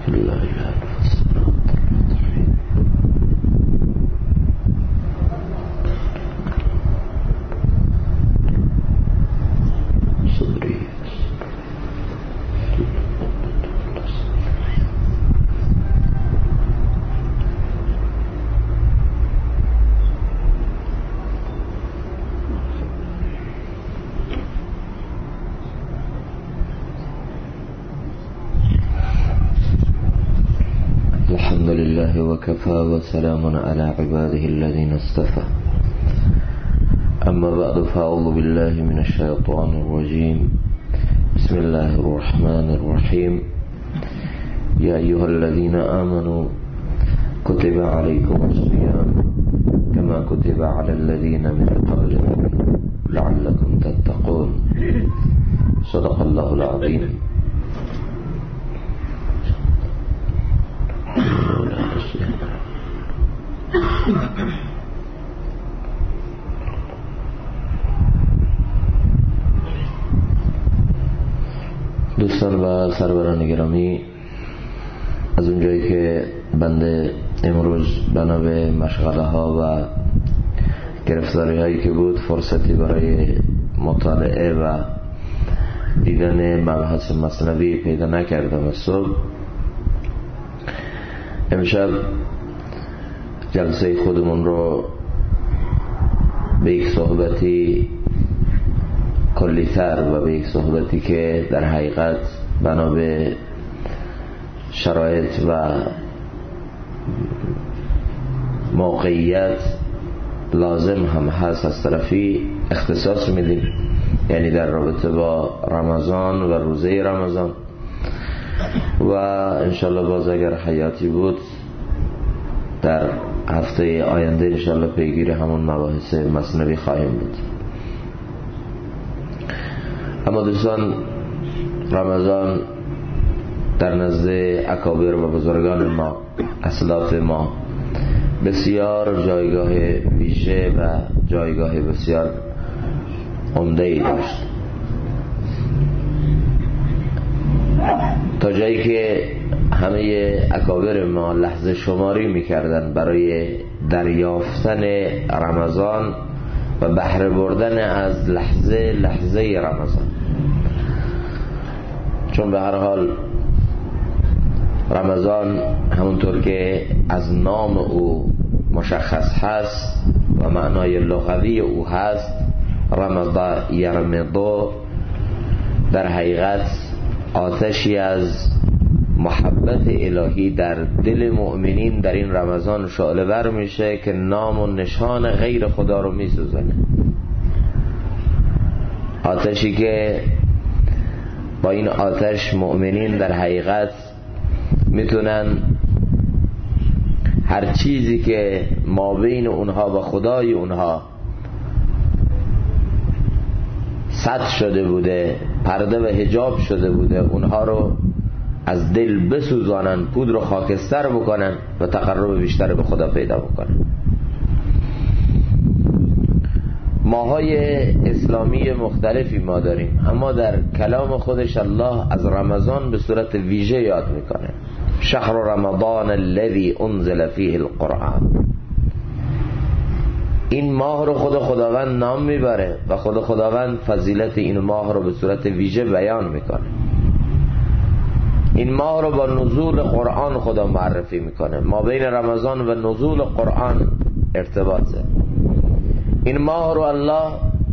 لا إله الحمد لله وكفى وسلام على عباده الذين اصطفى أما بعد فأعوذ بالله من الشيطان الرجيم بسم الله الرحمن الرحيم يا أيها الذين آمنوا كتب عليكم الصيام كما كتب على الذين من قبلكم لعلكم تتقون صدق الله العظيم. دوستان و سروران گرامی، از اونجایی که بنده امروز بنا به مشغله ها و گرفتاری هایی که بود فرصتی برای مطالعه و دیدن مبحث مثنوی پیدا نکردم از صبح، امشب جلسه خودمون رو به یک صحبتی کلی‌تر و به یک صحبتی که در حقیقت بنا به شرایط و موقعیت لازم هم هست از طرفی اختصاص میدیم، یعنی در رابطه با رمضان و روزه رمضان، و انشالله باز اگر حیاتی بود در هفته آینده انشالله پیگیر همون مباحث مثنوی خواهیم بود. اما دوستان، رمضان در نزد اکابر و بزرگان ما، اسلاف ما، بسیار جایگاه ویژه و جایگاه بسیار عمده‌ای داشت، تا جایی که همه اکابر ما لحظه شماری میکردن برای دریافتن رمضان و بهره بردن از لحظه رمضان، چون به هر حال رمضان همونطور که از نام او مشخص هست و معنای لغوی او هست، رمضان یرمضو، در حقیقت آتشی از محبت الهی در دل مؤمنین در این رمضان شعله ور میشه که نام و نشان غیر خدا رو میسوزنه، آتشی که با این آتش مؤمنین در حقیقت میتونن هر چیزی که ما بین اونها و خدای اونها سد شده بوده، پرده و حجاب شده بوده، اونها رو از دل بسوزانن، پودر و خاکستر بکنن و تقرب بیشتر به خدا پیدا بکنن. ماهای اسلامی مختلفی ما داریم، اما در کلام خودش الله از رمضان به صورت ویژه یاد میکنه. شهر رمضان الذی انزل فیه القرآن. این ماه رو خداوند نام میبره و خداوند فضیلت این ماه رو به صورت ویژه بیان میکنه. این ماه رو با نزول قرآن خدا معرفی میکنه، ما بین رمضان و نزول قرآن ارتباطه. این ماه رو الله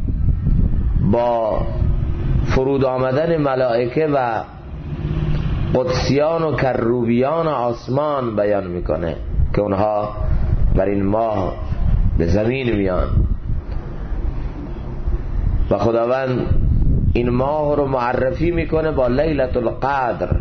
با فرود آمدن ملائکه و قدسیان و کروبیان آسمان بیان میکنه که اونها بر این ماه به زمین میان و خداوند این ماه رو معرفی میکنه با لیلة القدر،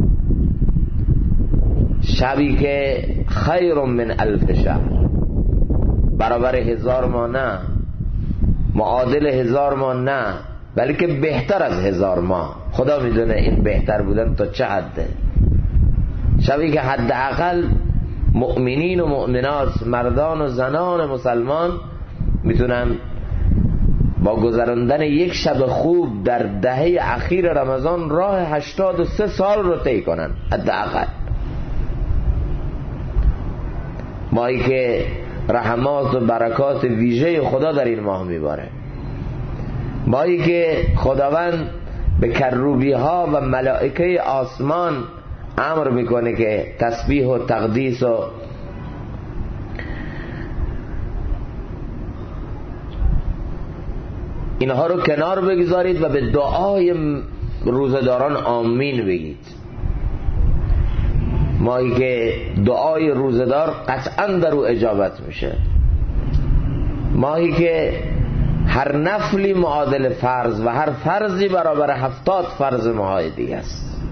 شبی که خیر من الف شهر، برابر 1000 ماه نه، معادل 1000 ماه نه، بلکه بهتر از 1000 ماه. خدا میدونه این بهتر بودن تا چه حده. شبی که حداقل مؤمنین و مؤمنات، مردان و زنان مسلمان میتونن با گذراندن یک شب خوب در دهه اخیر رمضان راه 83 سال رو طی کنن حداقل. ماهی که رحمات و برکات ویژه خدا در این ماه میباره، ماهی که خداوند به کروبی ها و ملائکه آسمان امر میکنه که تسبیح و تقدیس و اینها رو کنار بگذارید و به دعای روزداران آمین بگید. ماهی که دعای روزدار قطعا در او اجابت میشه، ماهی که هر نفلی معادل فرض و هر فرضی برابر 70 فرض ماهای دیگه است.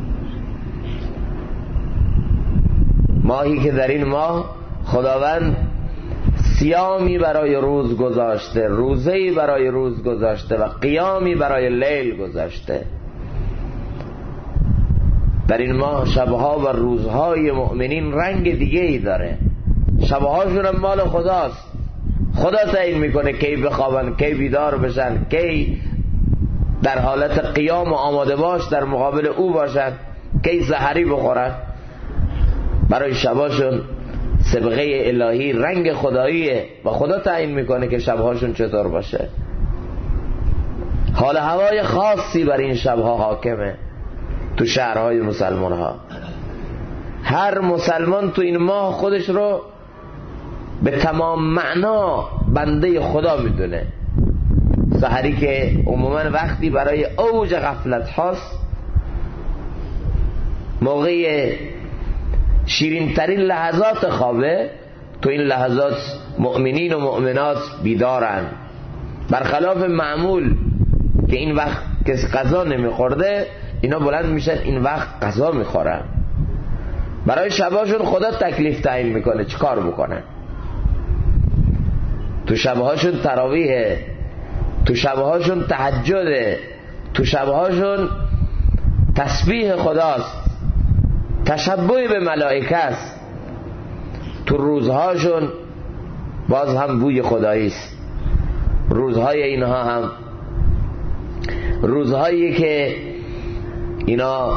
ماهی که در این ماه خداوند صیامی برای روز گذاشته، روزه‌ای برای روز گذاشته و قیامی برای لیل گذاشته. در این ماه شبها و روزهای مؤمنین رنگ دیگه ای داره. شبهاشون هم مال خداست، خدا تعیین میکنه کی بخوابن، کی بیدار بشن، کی در حالت قیام و آماده باش در مقابل او باشن، کی سحری بخورن. برای شبهاشون سبقه الهی رنگ خداییه و خدا تعیین میکنه که شبهاشون چطور باشه. حال هوای خاصی بر این شبها حاکمه تو شهرهای مسلمان ها. هر مسلمان تو این ماه خودش رو به تمام معنا بنده خدا میدونه. سحری که عموما وقتی برای اوج غفلت هاست، موقع شیرین ترین لحظات خوابه، تو این لحظات مؤمنین و مؤمنات بیدارن. برخلاف معمول که این وقت کسی غذا نمیخورده، اینا بلند میشن این وقت غذا میخورن. برای شبهاشون خدا تکلیف تعیین میکنه چیکار بکنن. تو شبهاشون تراویحه، تو شبهاشون تهجده، تو شبهاشون تسبیح خداست، تشبه به ملائکه است. تو روزهاشون باز هم بوی خدایی است. روزهای اینها هم روزهایی که اینا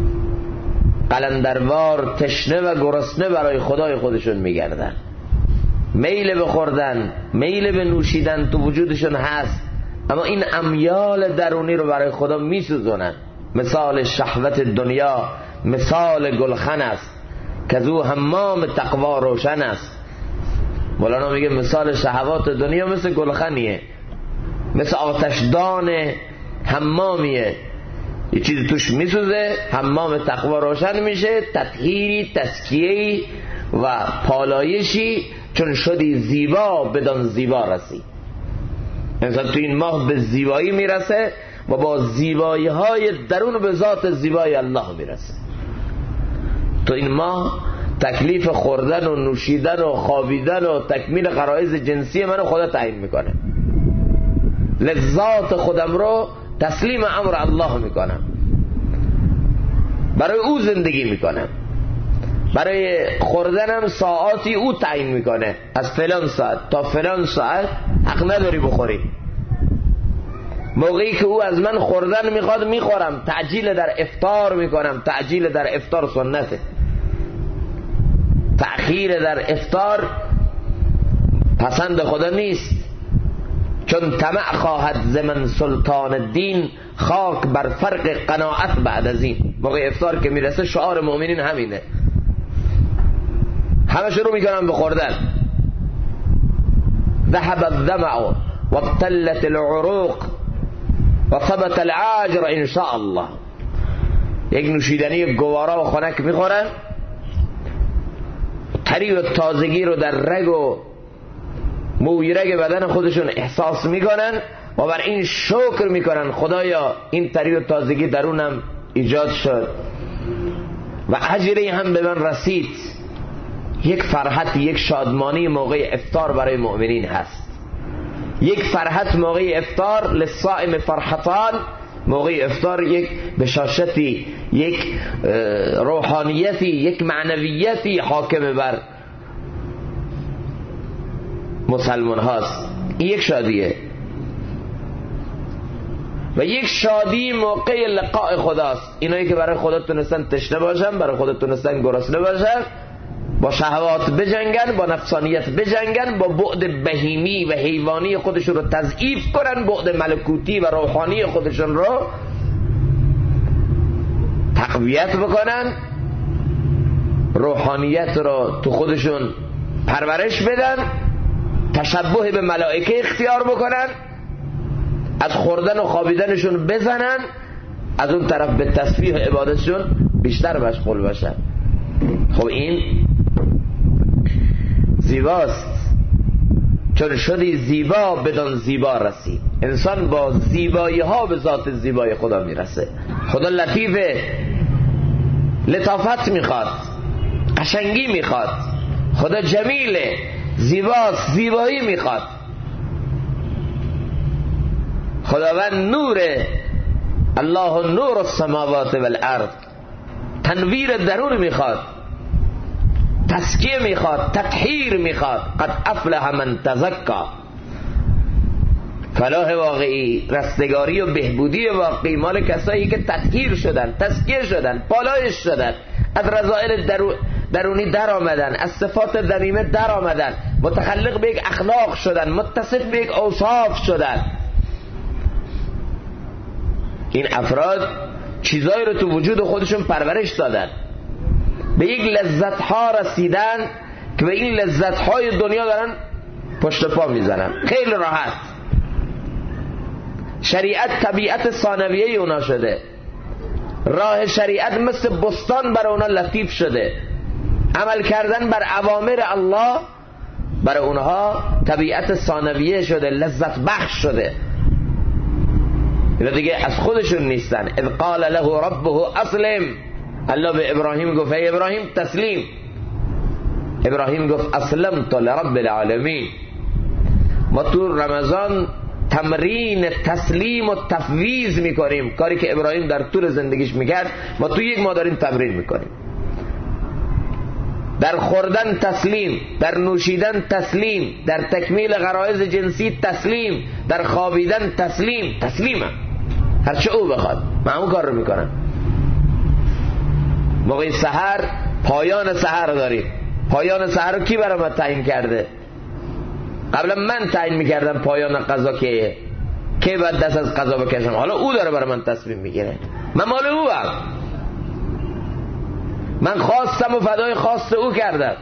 قلندروار تشنه و گرسنه برای خدای خودشون میگردن. میل به خوردن، میل به نوشیدن تو وجودشون هست، اما این امیال درونی رو برای خدا میسوزونن. مثال شهوت دنیا مثال گلخن است که از او حمام تقوا روشن است. مولانا میگه مثال شهوات دنیا مثل گلخنیه، مثل آتشدان حمامیه. یه چیزی توش میسوزه، حمام تقوا روشن میشه، تطهیری، تزکیه‌ای و پالایشی، چون شدی زیبا بدان زیبا رسی. انسان تو این ماه به زیبایی میرسه و با زیبایی های درون به ذات زیبای الله میرسه. تو این ماه تکلیف خوردن و نوشیدن و خوابیدن و تکمیل غرایز جنسی منو خدا تعیین میکنه. لذات خودم رو تسلیم امر الله میکنم، برای او زندگی میکنم. برای خوردنم ساعاتی او تعیین میکنه، از فلان ساعت تا فلان ساعت حق نداری بخوری. موقعی که او از من خوردن میخواد میخورم، تعجیل در افطار میکنم. تعجیل در افطار سنته، تأخیر در افطار پسند خدا نیست. چون طمع خواهد ز من سلطان الدین، خاک بر فرق قناعت بعد از این. موقع افطار که میرسه شعار مؤمنین همینه، همه شروع میکنن به خوردن. ذهب الظمأ وابتلت العروق وثبت العاجر ان شاء الله. یک نوشیدنی گوارا و خنک میخورن، طری و تازگی رو در رگ و موی رگ بدن خودشون احساس میکنن و بر این شکر میکنن خدایا این طری و تازگی درونم ایجاد شد و اجری هم به من رسید. یک فرحت، یک شادمانی موقع افطار برای مؤمنین هست. یک فرحت موقع افطار، للصائم فرحتان. موقع افطار یک بشاشتی، یک روحانیتی، یک معنویتی حاکم بر مسلمان هاست. این یک شادیه. و یک شادی موقع لقاء خداست. اینایی که برای خدا تونستن تشنه باشن، برای خدا تونستن گرسنه باشن، با شهوات بجنگن، با نفسانیت بجنگن، با بعد بهیمی و حیوانی خودشون رو تضعیف کنن، بعد ملکوتی و روحانی خودشون رو تقویت بکنن، روحانیت رو تو خودشون پرورش بدن، تشبه به ملائکه اختیار بکنن، از خوردن و خوابیدنشون بزنن، از اون طرف به تسبیح و عبادتشون بیشتر مشغول باشن. خب این زیباست، چون شدی زیبا بدان زیبا رسید. انسان با زیبایی ها به ذات زیبای خدا میرسه. خدا لطیفه، لطافت میخواد، قشنگی میخواد. خدا جمیله، زیباست، زیبایی میخواد. خداوند نوره، الله نور السماوات والارض، تنویر درون میخواد، تزکیه میخواد، تطهیر میخواد. قد افلح من تزکا، فلاح واقعی، رستگاری و بهبودی واقعی مال کسایی که تطهیر شدن، تزکیه شدن، پالایش شدن، از رذائل درونی در آمدن، از صفات ذمیمه در آمدن، متخلق به یک اخلاق شدن، متصف به یک اوصاف شدن. این افراد چیزایی رو تو وجود خودشون پرورش دادن، به یک لذت ها رسیدن که به این لذت های دنیا دارن پشت پا میزنن خیلی راحت. شریعت طبیعت ثانویه اونا شده، راه شریعت مثل بستان برای اونا لطیف شده، عمل کردن بر اوامر الله برای اونها طبیعت ثانویه شده، لذت بخش شده. اینا دیگه از خودشون نیستن. اذ قال له ربه اسلم، الله به ابراهیم گفت ای ابراهیم تسلیم. ابراهیم گفت اسلمت لرب العالمین. ما تو رمضان تمرین تسلیم و تفویض میکنیم، کاری که ابراهیم در طول زندگیش میکرد ما تو یک ماه داریم تمرین میکنیم. در خوردن تسلیم، در نوشیدن تسلیم، در تکمیل غرایز جنسی تسلیم، در خوابیدن تسلیم. تسلیمه، هرچه او بخواد من همون کار رو میکنم. موقع سحر پایان سحر داریم. پایان سحر رو کی برای من تعیین کرده؟ قبلا من تعیین میکردم پایان قضا که باید دست از قضا بکشم، حالا او داره برای من تصمیم میگیره. من مال او هم، من خواستم و فدای خواست او کردم،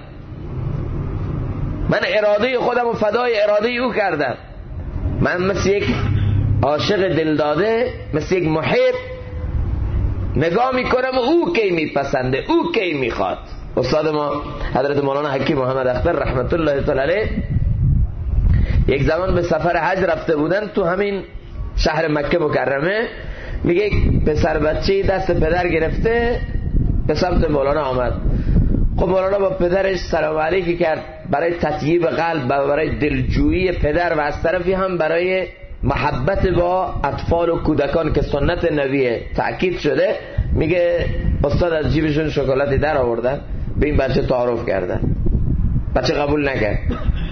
من اراده خودم و فدای اراده او کردم. من مثل یک عاشق دلداده، مثل یک محب نگاه میکنم و او کی میپسنده، او کی میخواد. استاد ما حضرت مولانا حکیم محمد اختر رحمت الله تعالی علیه یک زمان به سفر حج رفته بودن تو همین شهر مکه مکرمه. میگه یک پسر بچه دست پدر گرفته به سمت مولانا آمد. خب مولانا با پدرش سلام علیکی کرد برای تطیب قلب و برای دلجویی پدر و از طرفی هم برای محبت با اطفال و کودکان که سنت نبیه تأکید شده. میگه استاد از جیبشون شکلاتی در آوردن، به این بچه تعارف کردن. بچه قبول نکرد.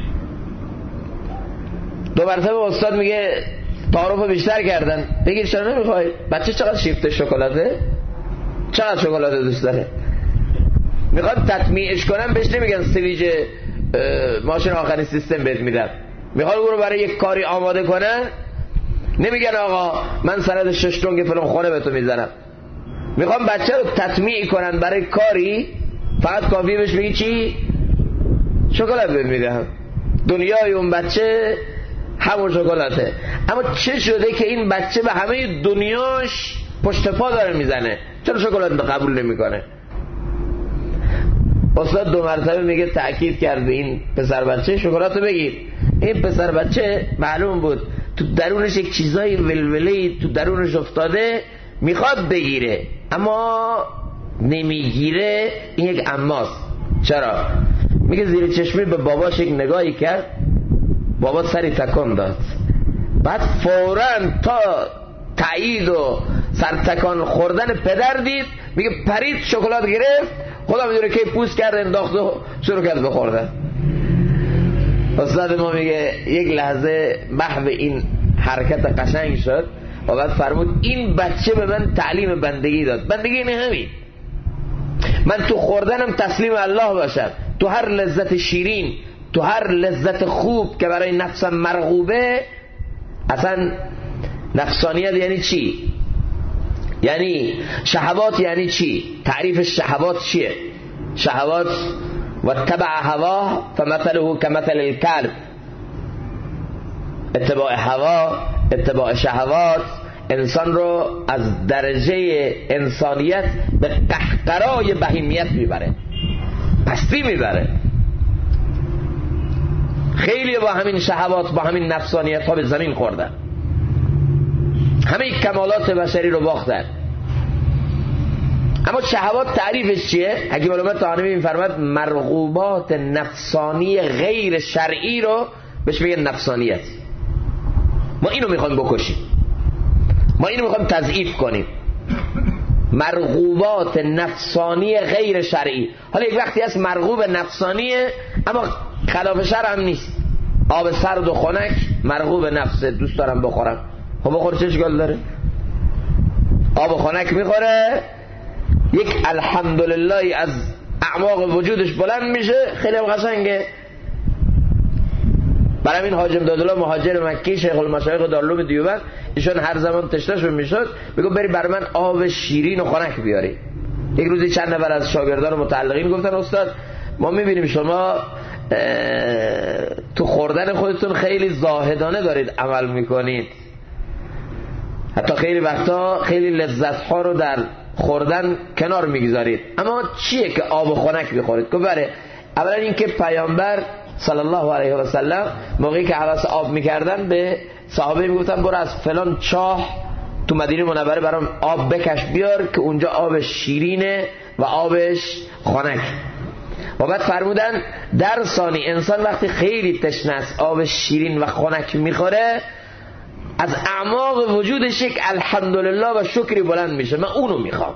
دو مرتبه استاد میگه تعارف بیشتر کردن، بگیر چرا نمیخوای؟ بچه چقدر شیفته شکلاته، چقدر شکلات دوست داره. میخواد تطمیعش کنن، بهش نمیگن سویج ماشین آخرین سیستم بهت میدن. میخواد او رو برای یک کاری آماده کنن، نمیگن آقا من سند 6 تنگ فلان خونه به تو میزنم. میخوام بچه رو تطمیع کنن برای کاری، فقط کافیه بهش بگی چی؟ شکلات بهت میدم. دنیای اون بچه همون شکلاته. اما چه شده که این بچه به همه دنیاش پشت پا داره میزنه؟ چرا شکلات قبول نمیکنه؟ استاد دو مرتبه میگه تأکید کرد به این پسر بچه شکلاتو بگیر. این پسر بچه معلوم بود تو درونش یک چیزای ولوله‌ای تو درونش افتاده، میخواد بگیره اما نمیگیره. این یک اماست. چرا؟ میگه زیر چشمی به باباش یک نگاهی کرد، بابا سری تکان داد، بعد فوراً تا تایید و سرتکان خوردن پدر دید، میگه پرید شکلات گرفت، خدا میدونه که پوست کرد انداخت و شروع کرد بخوردن. استاد ما میگه یک لحظه محو این حرکت قشنگ شد و بعد فرمود این بچه به من تعلیم بندگی داد. بندگی اینه همین، من تو خوردنم تسلیم الله باشم، تو هر لذت شیرین، تو هر لذت خوب که برای نفسم مرغوبه. اصلا نفسانیت یعنی چی؟ یعنی شهوات یعنی چی؟ تعریف شهوات چیه؟ شهوات و تبع هوا فمثله کمثل الکلب. اتباع هوا، اتباع شهوات انسان رو از درجه انسانیت به قهقرای بهیمیت میبره، پستی میبره. خیلی با همین شهوات، با همین نفسانیت ها به زمین خوردن، همه کمالات بشری رو باختن. اما شهوات تعریفش چیه؟ حکیم علامه طحاوی میفرماد مرغوبات نفسانی غیر شرعی رو بهش میگن نفسانیت. ما اینو میخوایم بکشیم، ما اینو میخوایم تضعیف کنیم. مرغوبات نفسانی غیر شرعی. حالا یک وقتی هست مرغوب نفسانیه اما خلاف شرع هم نیست. آب سرد و خنک مرغوب نفسه، دوست دارم بخورم. خب بخور، چه اشکال داره؟ آب خنک میخوره، یک الحمدلله از اعماق وجودش بلند میشه، خیلی قشنگه. برای این حاج امدادالله مهاجر مکی شیخ المشایخ دارالعلوم دیوبند، ایشون هر زمان تشنه‌ش میشد میگه بری برای من آب شیرین و خنک بیاری. یک روزی چند نفر از شاگردان متعلقین گفتن استاد ما میبینیم شما تو خوردن خودتون خیلی زاهدانه دارید عمل میکنید، حتی خیلی وقتا خیلی لذت ها رو در خوردن کنار میگذارید، اما چیه که آب خنک بخورید؟ که بره اولا این که پیامبر صلی الله علیه و سلم موقعی که حواس آب میکردن به صحابه میگفتن برو از فلان چاه تو مدینه منوره برام آب بکش بیار که اونجا آبش شیرینه و آبش خنک. و بعد فرمودن در ثانی انسان وقتی خیلی تشنه است آب شیرین و خنک میخوره، از اعماق وجودش یک الحمدلله و شکری بلند میشه. من اونو میخوام.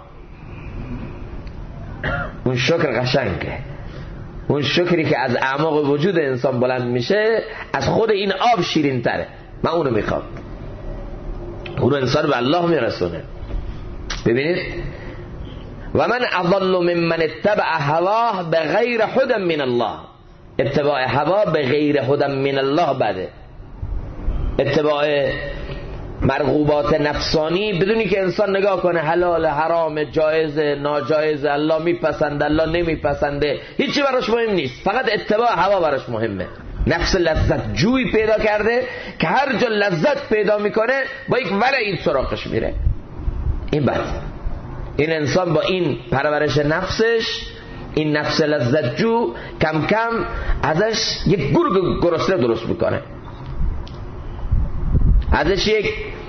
اون شکر قشنگه، اون شکری که از اعماق وجود انسان بلند میشه از خود این آب شیرین تره. من اونو میخوام. اونو انسان به الله میرسونه. ببینید و من اضل ممن اتبع هواه بغیر هدى من الله. اتباع هوا به غیر هدى من الله بده. اتباع مرغوبات نفسانی بدونی که انسان نگاه کنه حلال حرام جایز ناجایز، الله میپسنده الله نمیپسنده، هیچی براش مهم نیست، فقط اتباع هوا براش مهمه. نفس لذت جوی پیدا کرده که هر جا لذت پیدا میکنه با یک ولعی سراغش میره. این بد. این انسان با این پرورش نفسش، این نفس لذت جو، کم کم ازش یک گرگ گرسنه درست میکنه، ازش یک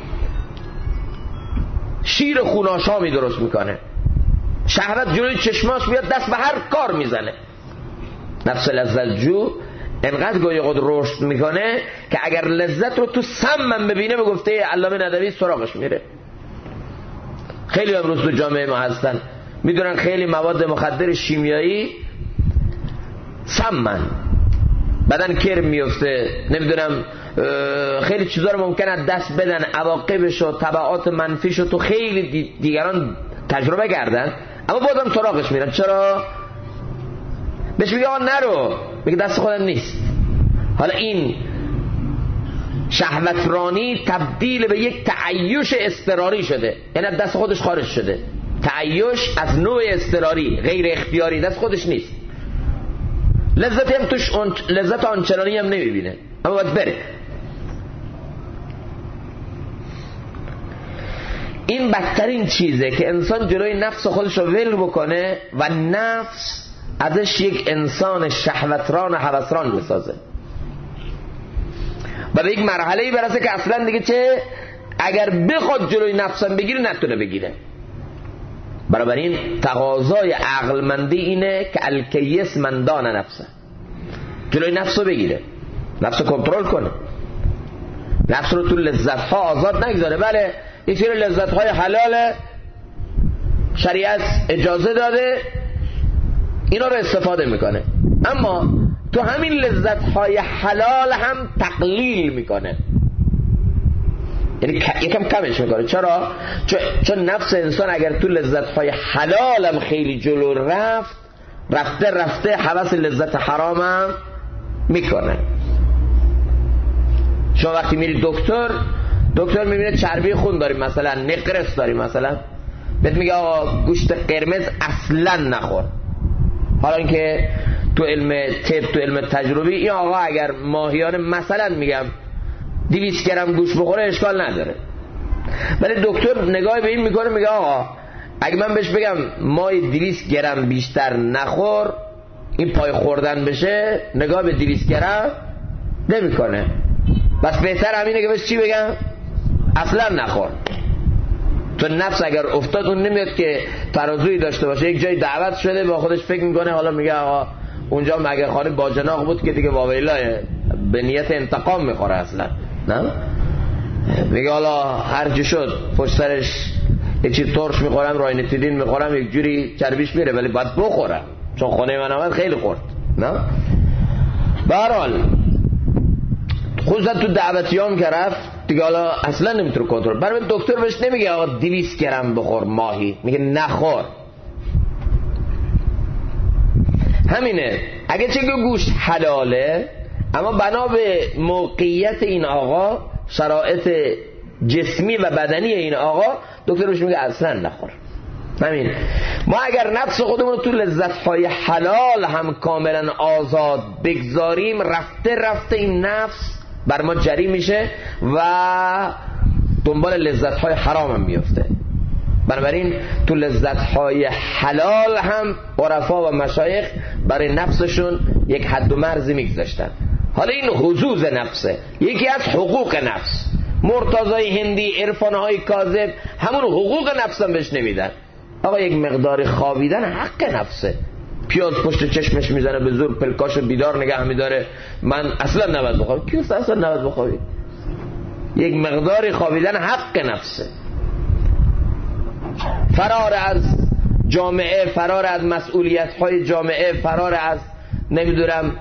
شیر خوناشامی درست میکنه. شهوت جلوی چشماش بیاد دست به هر کار میزنه. نفس لذت جو انقدر گوی خود رشد میکنه که اگر لذت رو تو سمم ببینه به گفته علامه ندوی سراغش میره. خیلی امروز تو جامعه ما هستن میدونن خیلی مواد مخدر شیمیایی سمن، بدن کرم میفته، نمیدونم خیلی چیزا رو ممکنه دست بدن، عواقبش و تبعات منفیش رو تو خیلی دیگران تجربه کردن اما بازم سراغش میرن. چرا؟ بهش میگه آن نرو، میگه دست خودم نیست. حالا این شهوترانی تبدیل به یک تعیش اضطراری شده، یعنی دست خودش خارج شده. تعیش از نوع اضطراری غیر اختیاری، دست خودش نیست. لذت هم توش لذت آنچنانی هم نمیبینه اما باید بره. این بدترین چیزه که انسان جلوی نفس خودش رو ول بکنه و نفس ازش یک انسان شهوتران و هوسران بسازه و به یک مرحله‌ای برسه که اصلا دیگه چه اگر بخواد جلوی نفسم بگیره نتونه بگیره. بنابراین تقاضای عقلمندی اینه که الکیس من دان نفسه، جلوی نفس رو بگیره، نفس رو کنترل کنه، نفس رو تو لذت‌ها آزاد نگذاره. بله یک سری لذت‌های حلال شریعت اجازه داده، اینا رو استفاده میکنه، اما تو همین لذت‌های حلال هم تقلیل میکنه، یعنی یکم کمش میکنه. چرا؟ چون نفس انسان اگر تو لذت‌های حلال هم خیلی جلو رفت رفته رفته هوس لذت حرامم میکنه. شما وقتی میری دکتر میبینه چربی خون داری، مثلا نقرس داری، مثلا بهت میگه آقا گوشت قرمز اصلا نخور. حالا اینکه تو علم طب، تو علم تجربی، این آقا اگر ماهیانه مثلا میگم 200 گرم گوشت بخوره اشکال نداره، ولی دکتر نگاه به این میکنه میگه آقا اگه من بهش بگم ماهی 200 گرم بیشتر نخور، این پای خوردن بشه، نگاه به 200 گرم نمیکنه. بس بهتر همینه که بهش چی بگم؟ اصلا نخور. تو نفس اگر افتاد اون نمیاد که ترازویی داشته باشه، یک جای دعوت شده با خودش فکر میکنه، حالا میگه آقا اونجا مگه خانه باجناق بود که دیگه واویلا به نیت انتقام میخوره اصلا، نه؟ میگه حالا هر چی شد پشت سرش یه چیز ترش میخورم، راینتیدین میخورم، یک جوری چربیش میره، ولی باید بخورم چون خونه من آمد خیلی خورد، نه؟ به هر حال خصوصا تو دعوتیام که رفت دیگه حالا اصلا نمیتونه کنترل. برای دکتر بهش نمیگه آقا 200 گرم بخور ماهی، میگه نخور. همینه. اگه چه گوشت حلاله، اما بنا به موقعیت این آقا، شرایط جسمی و بدنی این آقا، دکتر بهش میگه اصلا نخور. همین. ما اگر نفس خودمون تو لذت‌های حلال هم کاملا آزاد بگذاریم، رفته رفته این نفس بر ما جری میشه و دنبال لذت‌های حرام هم میفته. بنابراین تو لذت‌های حلال هم عرفا و مشایخ برای نفسشون یک حد و مرزی میگذاشتن. حالا این حظوظ نفسه، یکی از حقوق نفس. مرتضای هندی، عرفان‌های کاذب همون حقوق نفس هم بهش نمیدن. آقا یک مقدار خوابیدن حق نفسه. پیاز پشت چشمش میزنه به زور، پلکاشو بیدار نگه میداره، من اصلا نباید بخوابم. کی اصلا نباید بخوابی؟ یک مقداری خوابیدن حق نفسه. فرار از جامعه، فرار از مسئولیت‌های جامعه، فرار از نمیدونم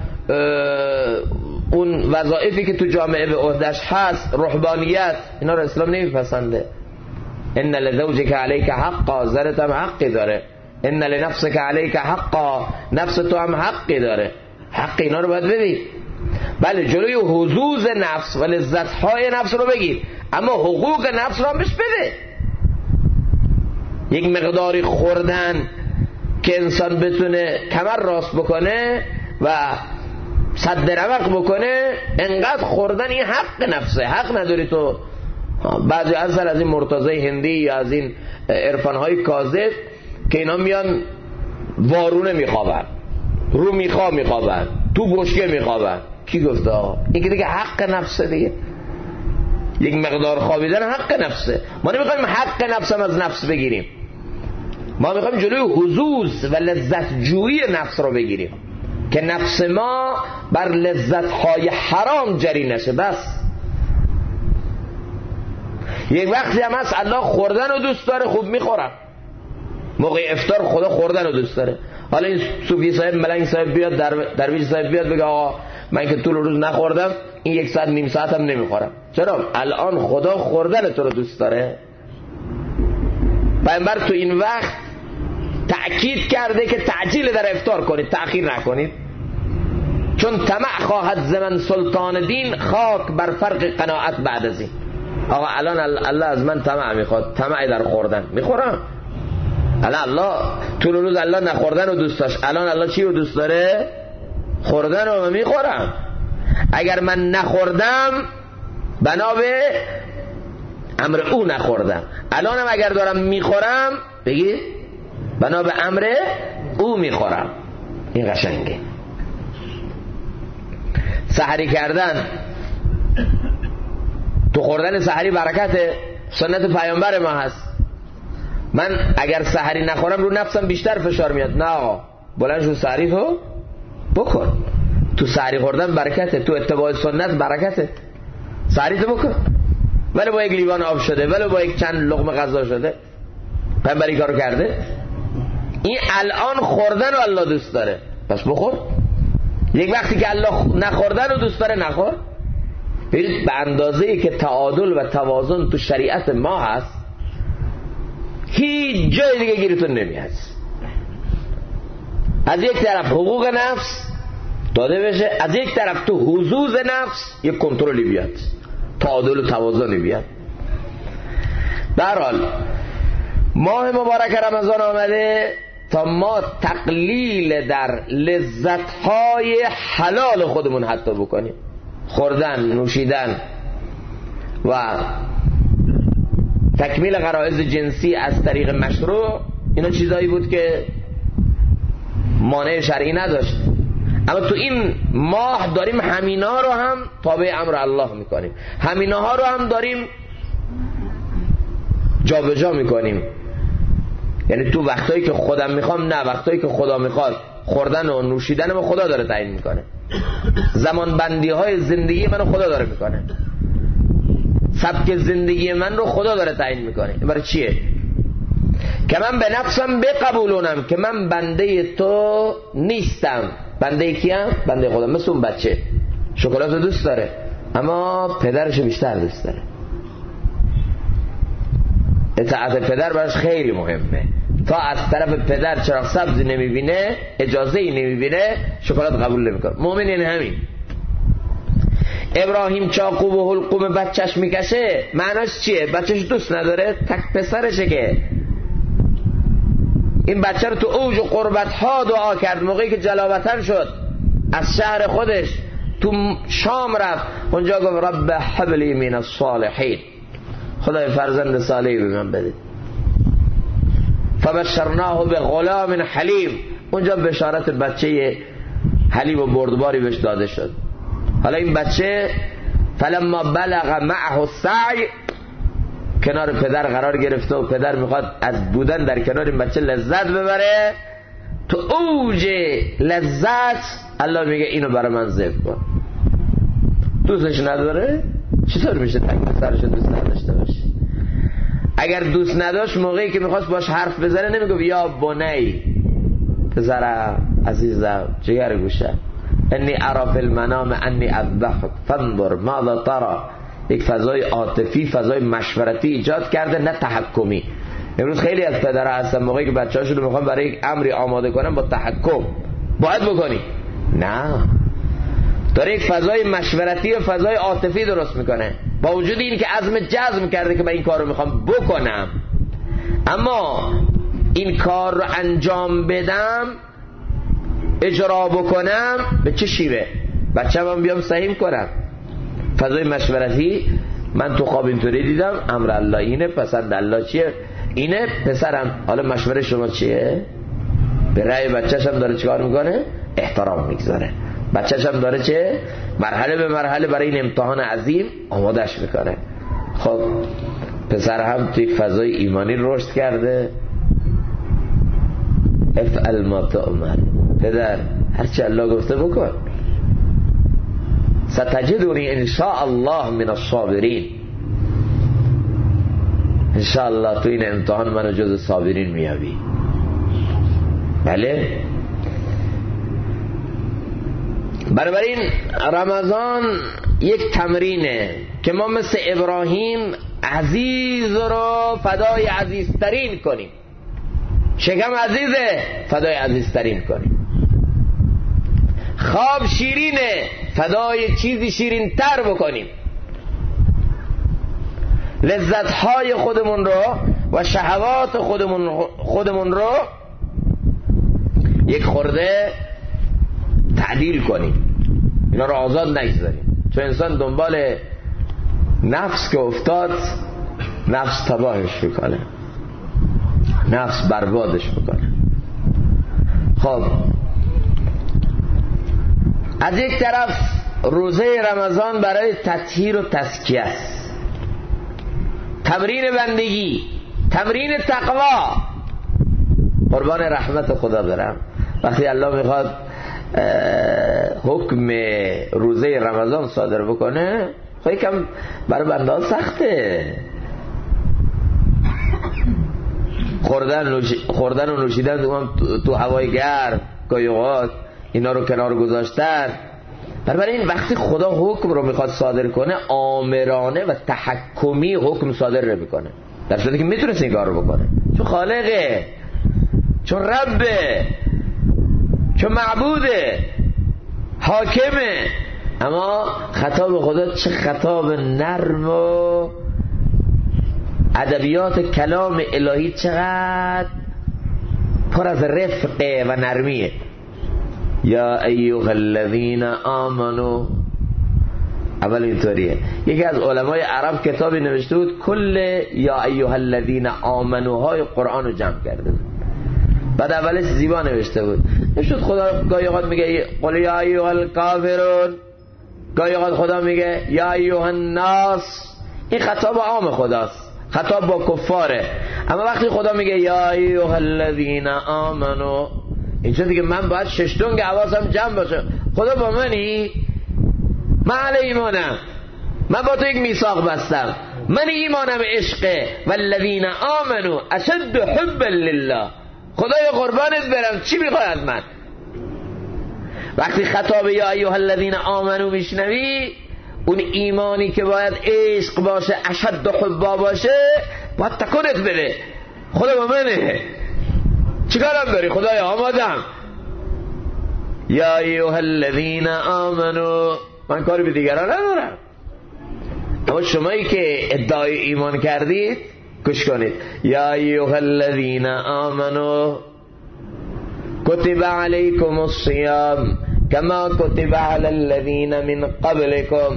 اون وظایفی که تو جامعه به عهده‌اش هست، رهبانیت، اینا رو اسلام نمیپسنده. ان لزوجک علیک حقا، زنت هم حقی داره. ان لنفسک علیک حقا، نفس تو هم حقی داره. حق اینا رو باید ببین. بله جلوی حظوظ نفس و لذت‌های نفس رو بگیر، اما حقوق نفس رو هم بهش بده. یک مقداری خوردن که انسان بتونه کمر راست بکنه و صد رمق بکنه، انقدر خوردن این حق نفسه. حق نداری تو. بعضی از این مرتضای هندی یا از این عرفان‌های کاذب که اینا میان وارونه میخوابن، رو میخوابن، تو بشکه میخوابن. کی گفته آقا؟ این که دیگه حق نفسه دیگه. یک مقدار خوابیدن حق نفسه. ما نمیخوایم حق نفس هم از نفس بگیریم، ما میخوایم جلوی حظوظ و لذت جویی نفس رو بگیریم که نفس ما بر لذت‌های حرام جری نشه. بس یک وقتی هم هست الله خوردن رو دوست داره، خوب میخورم. موقع افطار خدا خوردن رو دوست داره. حالا این صوفی صاحب، ملنگ صاحب بیاد، درویش صاحب بیاد بگه آقا من که طول روز نخوردم، این 1 ساعت نیم ساعت هم نمیخورم. چرا؟ الان خدا خوردن تو رو دوست داره. پیامبر تو این وقت تأکید کرده که تعجیل در افطار کنید، تأخیر نکنید، چون طمع خواهد زمن سلطان دین، خاک بر فرق قناعت بعد از این. آقا الان الله از من طمع میخواد، طمع در خوردن، میخورم. الان الله طول روز الله نخوردن رو دوست داشت، الان الله چی رو دوست داره؟ خوردن رو میخورم. اگر من نخوردم بنا به امر او نخوردم، الانم اگر دارم میخورم بگی بنا به امر او میخورم. این قشنگه. سحری کردن، تو خوردن سحری برکته، سنت پیامبر ما هست. من اگر سحری نخورم رو نفسم بیشتر فشار میاد. نه آقا، بلند شو سحری تو بکن. تو سحری خوردن برکته، تو اتباع سنت برکته. سحری تو بکن، ولی با یک لیوان آب شده، ولی با یک چند لقمه غذا شده. پیامبر کارو کرده. این الان خوردن رو الله دوست داره، پس بخور. یک وقتی که الله نخوردن رو دوست داره نخور. برید به اندازه‌ای که تعادل و توازن تو شریعت ما هست، هیچ جای دیگه گیرتون نمیاد. از یک طرف حقوق نفس داده بشه، از یک طرف تو حظوظ نفس یک کنترلی بیاد، تعادل و توازنی بیاد. به هر حال ماه مبارک رمضان آمده تا ما تقلیل در لذت‌های حلال خودمون حتی بکنیم. خوردن، نوشیدن و تکمیل غرایز جنسی از طریق مشروع، اینا چیزایی بود که مانع شرعی نداشت. اما تو این ماه داریم همینا رو هم تابع امر الله میکنیم، همینا ها رو هم داریم جابجا میکنیم. یعنی تو وقتایی که خودم میخوام نه، وقتایی که خدا میخواد خوردن و نوشیدن من خدا داره تعیین میکنه، زمان بندی های زندگی منو خدا داره میکنه، سبک زندگی من رو خدا داره تعیین میکنه. این برای چیه؟ که من به نفسم بقبولونم که من بنده تو نیستم. بنده کیم؟ بنده خدا. مثل اون بچه شکلات رو دوست داره اما پدرش بیشتر دوست داره، اطاعت پدر براش خیلی مهمه. تا از طرف پدر چراغ سبزی نمیبینه، اجازه‌ای نمیبینه، شکلات قبول نمیکنه. مؤمن این همین. ابراهیم چاقو و حلقوم بچهش میکشه، معناش چیه؟ بچهش دوست نداره، تک پسرشه که این بچه رو تو اوج و قربت ها دعا کرد. موقعی که جلاوطن شد از شهر خودش تو شام رفت، اونجا گفت رب هب لی من الصالحین، خدای فرزند صالحی به من بده. فبشرناه بغلام حلیم، اونجا بشارت بچه حلیم و بردباری بهش داده شد. حالا این بچه فلما بلغ معه السعی، کنار پدر قرار گرفته و پدر میخواد از بودن در کنار این بچه لذت ببره. تو اوج لذت الله میگه اینو برای من ذبح کن. دوستش نداره؟ چطور میشه تک پسرش دوست نداشته باشه؟ اگر دوست نداشت موقعی که میخواست باش حرف بزنه نمیگه یا بنی، پسرم عزیزم جگر گوشم، انی ارا فی المنام انی اذبحک فانظر ماذا ترى. یک فضای عاطفی، فضای مشورتی ایجاد کرده، نه تحکمی. امروز خیلی از پدرها هستن موقعی که بچه‌هاشون رو میخوان برای یک امری آماده کنن با تحکم باید بکنی، نه، داره یک فضای مشورتی و فضای عاطفی درست میکنه. با وجود این که عزم جزم کرده که من این کار رو میخوام بکنم، اما این کار رو انجام بدم، اجرا بکنم، به چه شیوه؟ بچه‌م هم بیام صحیح کنم. فضای مشورتی، من تو خواب اینطوری دیدم، امر الله اینه، پسند الله چیه؟ اینه. پسرم حالا مشوره شما چیه؟ به رأی بچه‌ش هم داره چیکار میکنه؟ احترام میگذاره. بچه‌ش هم داره چه؟ مرحله به مرحله برای این امتحان عظیم آمادش میکنه. خب پسر هم توی فضای ایمانی رشد کرده. افعل ما تؤمر، پدر هرچی الله گفته بکن. ستجدونی ان شاء الله من الصابرین، ان شاء الله تو این امتحان منو جز صابرین میابی. بله، بنابراین رمضان یک تمرینه که ما مثل ابراهیم عزیز رو فدای عزیزترین کنیم. شکم عزیزه، فدای عزیزترین کنیم. خواب شیرینه، فدای چیزی شیرین تر بکنیم. لذتهای خودمون رو و شهوات خودمون رو یک خورده تعدیل کنیم، اینا رو آزاد نگذاریم. چون انسان دنبال نفس که افتاد، نفس تباهش میکنه، نفس بربادش میکنه. خب از یک طرف روزه رمضان برای تطهیر و تزکیه است، تمرین بندگی، تمرین تقوا. قربان رحمت خدا برم، وقتی الله میخواد حکم روزه رمضان صادر بکنه، خیلی کم برای بنده ها سخته. خوردن و نوشیدن تو هوای گرم، گاهی اوقات اینا رو کنار گذاشتن. بنابراین وقتی خدا حکم رو میخواد صادر کنه، آمرانه و تحکمی حکم صادر رو میکنه، در صورتی که میتونست این کار رو بکنه، چون خالقه، چون ربه. چون معبوده، حاکمه. اما خطاب خدا چه خطاب نرم و ادبیات کلام الهی چقدر پر از رفقه و نرمیه. یا ایها الذین آمنو، اول اینطوریه. یکی از علمای عرب کتابی نوشته بود کل یا ایها الذین آمنو های قرآن رو جمع کرده بود. بعد اولش زیبا نوشته بود. نشد خدا گاهی اوقات میگه قل یا ایها الکافرون، گاهی اوقات خدا میگه یا ایها الناس. این خطاب عام خداست، خطاب با کفاره. اما وقتی خدا میگه یا ایها الذین آمنو، اینجا دیگه من باید ششتونگ حواسم جمع باشه. خدا با منی؟ من علی ایمانم، من با تو یک میثاق بستم، من ایمانم عشقه. والذین آمنو اشد حبا لله. خدای قربانت برم، چی میخوای از من؟ وقتی خطاب یا ایها الذین آمنو میشنوی، اون ایمانی که باید عشق باشه، اشد حبا باشه، باید تکونت بده. خدا با منه، چیکارم داری؟ خدایا آمادم. یا ایها الذین آمنو، من کاری به دیگران ندارم. اما شمایی که ادعای ایمان کردید گوش کنید. یا ایها الذین آمنو کتب علیکم الصیام کما کتب علی الذین من قبلکم.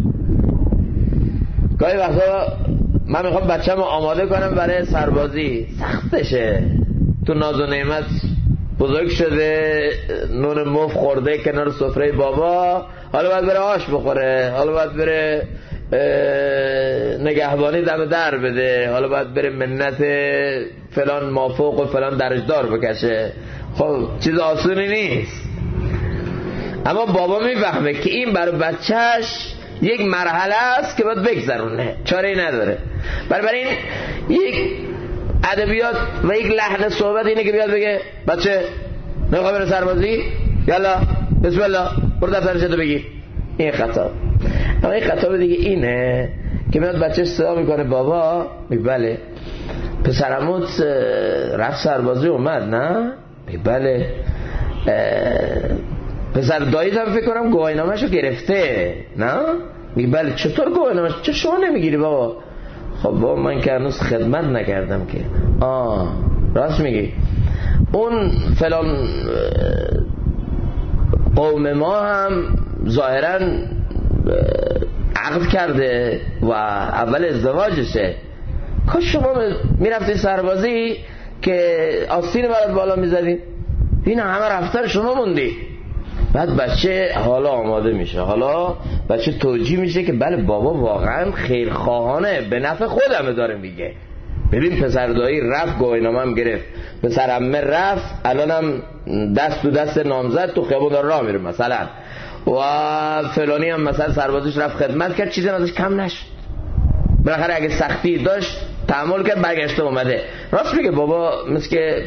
گاهی وقتا من میخوام بچه‌مو آماده کنم برای سربازی، سختشه. تو ناز و نعمت بزرگ شده، نون مف خورده کنار سفره بابا، حالا باید بره آش بخوره، حالا باید بره نگهبانی دم در بده، حالا باید بره منت فلان مافوق و فلان درجدار بکشه. خب چیز آسونی نیست. اما بابا میفهمه که این برای بچهش یک مرحله است که باید بگذرونه، چاره‌ای نداره. بنابراین یک ادبیات و یک لحن صحبت اینه که بیاد بگه بچه نمیخوای بره سربازی؟ یالا بسم الله برو دفترشو بگیر. این خطاب. اما این خطاب دیگه اینه که میاد بچه صدا میکنه بابا، میگه بله. پسرموت رفت سربازی اومد نه؟ میگه بله. پسر داییت هم فکر کنم گواهینامه‌شو گرفته نه؟ میگه بله. چطور گواهینامه‌ش؟ چه شما نمیگیری بابا؟ خب بابا من که هنوز خدمت نکردم که. راست میگی. اون فلان قوم ما هم ظاهرا عقد کرده و اول ازدواجشه. کاش شما میرفتی سربازی که آستین برات بالا میزدی. این همه رفتن شما موندی. بعد بچه حالا آماده میشه، حالا بچه توجیه میشه که بله بابا واقعا خیرخواهانه به نفع خودمه داره میگه. ببین پسر دایی رفت گواهینامه هم گرفت، پسر عمه رفت الانم دست تو دست نامزد تو خیابون داره راه میره مثلا، و فلانی هم مثلا سربازیش رفت خدمت کرد، چیزی ازش کم نشد. بالاخره اگه سختی داشت تحمل کرد، برگشته اومده. راست میگه بابا، مثل که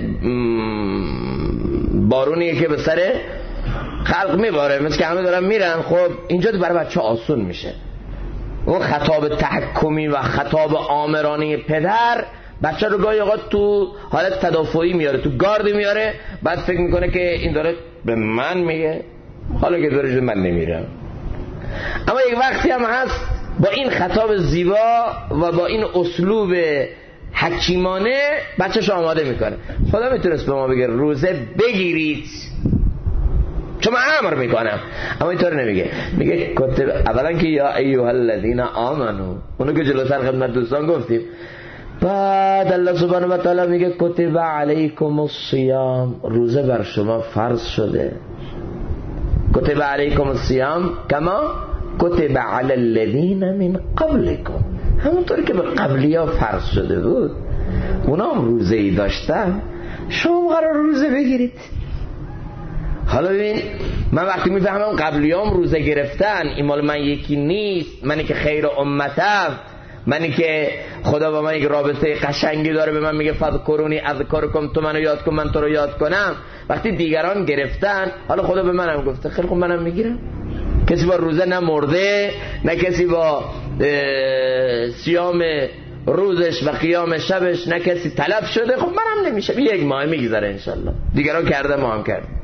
بارونیه که به سر خلق میباره، مثل که همه دارن میرن. خب اینجا برای بچه آسون میشه. اون خطاب تحکمی و خطاب آمرانه پدر بچه رو گاهی اوقات تو حالت تدافعی میاره، تو گارد میاره. بعد فکر میکنه که این داره به من میگه، حالا که داره من نمیرم. اما یک وقتی هم هست با این خطاب زیبا و با این اسلوب حکیمانه بچه‌ش آماده میکنه. خدا میتونست به ما بگه روزه بگیرید چون من امر میکنم، اما اینطور نمیگه. میگه اولا که یا ایها الذین آمنو، اونو که جلوتر خدمت دوستان گفتیم. بعد الله سبحانه و تعالی میگه کتب علیکم الصیام، روزه بر شما فرض شده. کتب علیکم الصیام کما کتب علی الذین من قبلکم، همونطوری که به قبلیا فرض شده بود. اونا هم روزه ای داشتن، شما قرار روزه بگیرید. حالا ببین، من وقتی میفهمم قبلیام روزه گرفتن، این مال من یکی نیست، منی که خیر امتم، منی که خدا با من یک رابطه قشنگی داره، به من میگه فذکرونی اذکرکم، تو منو یاد کن من تو رو یاد کنم. وقتی دیگران گرفتن، حالا خدا به منم گفته خیلی خوب منم میگیرم. کسی با روزه نه مرده، نه کسی با صیام روزش و قیام شبش، نه کسی تلف شده. خب منم نمیشه، یک ماه میگذره انشالله. دیگران کرده ما هم کرد.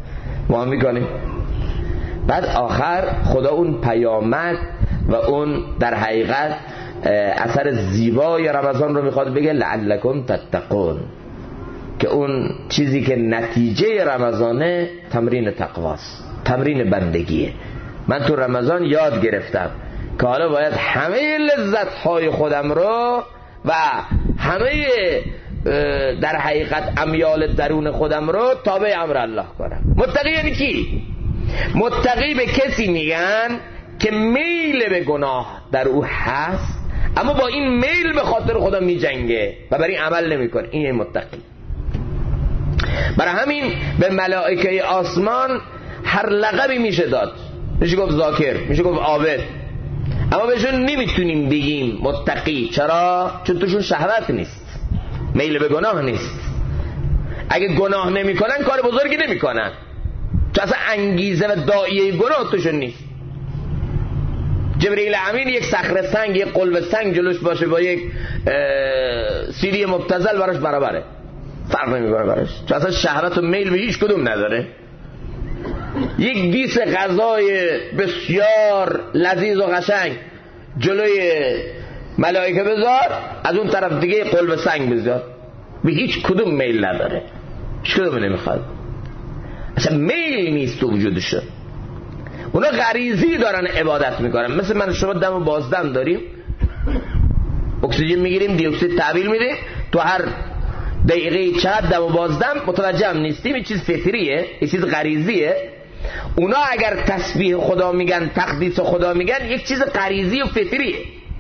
ما میکنیم. بعد آخر خدا اون پیامد و اون در حقیقت اثر زیبای رمضان رو میخواد بگه لعلکم تتقون، که اون چیزی که نتیجه رمضانه تمرین تقواست، تمرین بندگیه. من تو رمضان یاد گرفتم که حالا باید همه لذت‌های خودم رو و همه در حقیقت امیال درون خودم رو تابع امر الله کنم. متقی یعنی کی؟ متقی به کسی میگن که میل به گناه در او هست، اما با این میل به خاطر خدا میجنگه و برای عمل نمیکنه. این متقی. برای همین به ملائکه آسمان هر لقبی میشه داد. میشه گفت ذاکر، میشه گفت عابد، اما بهشون نمیتونیم بگیم متقی. چرا؟ چون توشون شهوت نیست، میل به گناه نیست. اگه گناه نمیکنن کار بزرگی نمیکنن، چون اصلا انگیزه و داعیه گناه توشون نیست. جبرئیل امین یک صخره سنگ، یک قلب سنگ جلوش باشه با یک سیری مبتذل براش برابره، فرق نمیکنه براش، چون اصلا شهوت و میل به هیچ کدوم نداره. یک دیس غذای بسیار لذیذ و قشنگ جلوی ملائکه بذار، از اون طرف دیگه قلب سنگ بذار، به هیچ کدوم میل نداره، هیچ کدوم نمیخواد، اصلا میل نیست تو وجودشون. اونا غریزی دارن عبادت میکنن. مثل من شما دم و بازدم داریم، اکسیژن میگیریم، دی اکسید تحویل میدیم، تو هر دقیقه چقدر دم و بازدم متوجه هم نیستیم. این چیز فطریه، این چیز غریزیه. اونا اگر تسبیح خدا میگن، تقدیس خدا میگن، یک چیز غریزی و فطریه،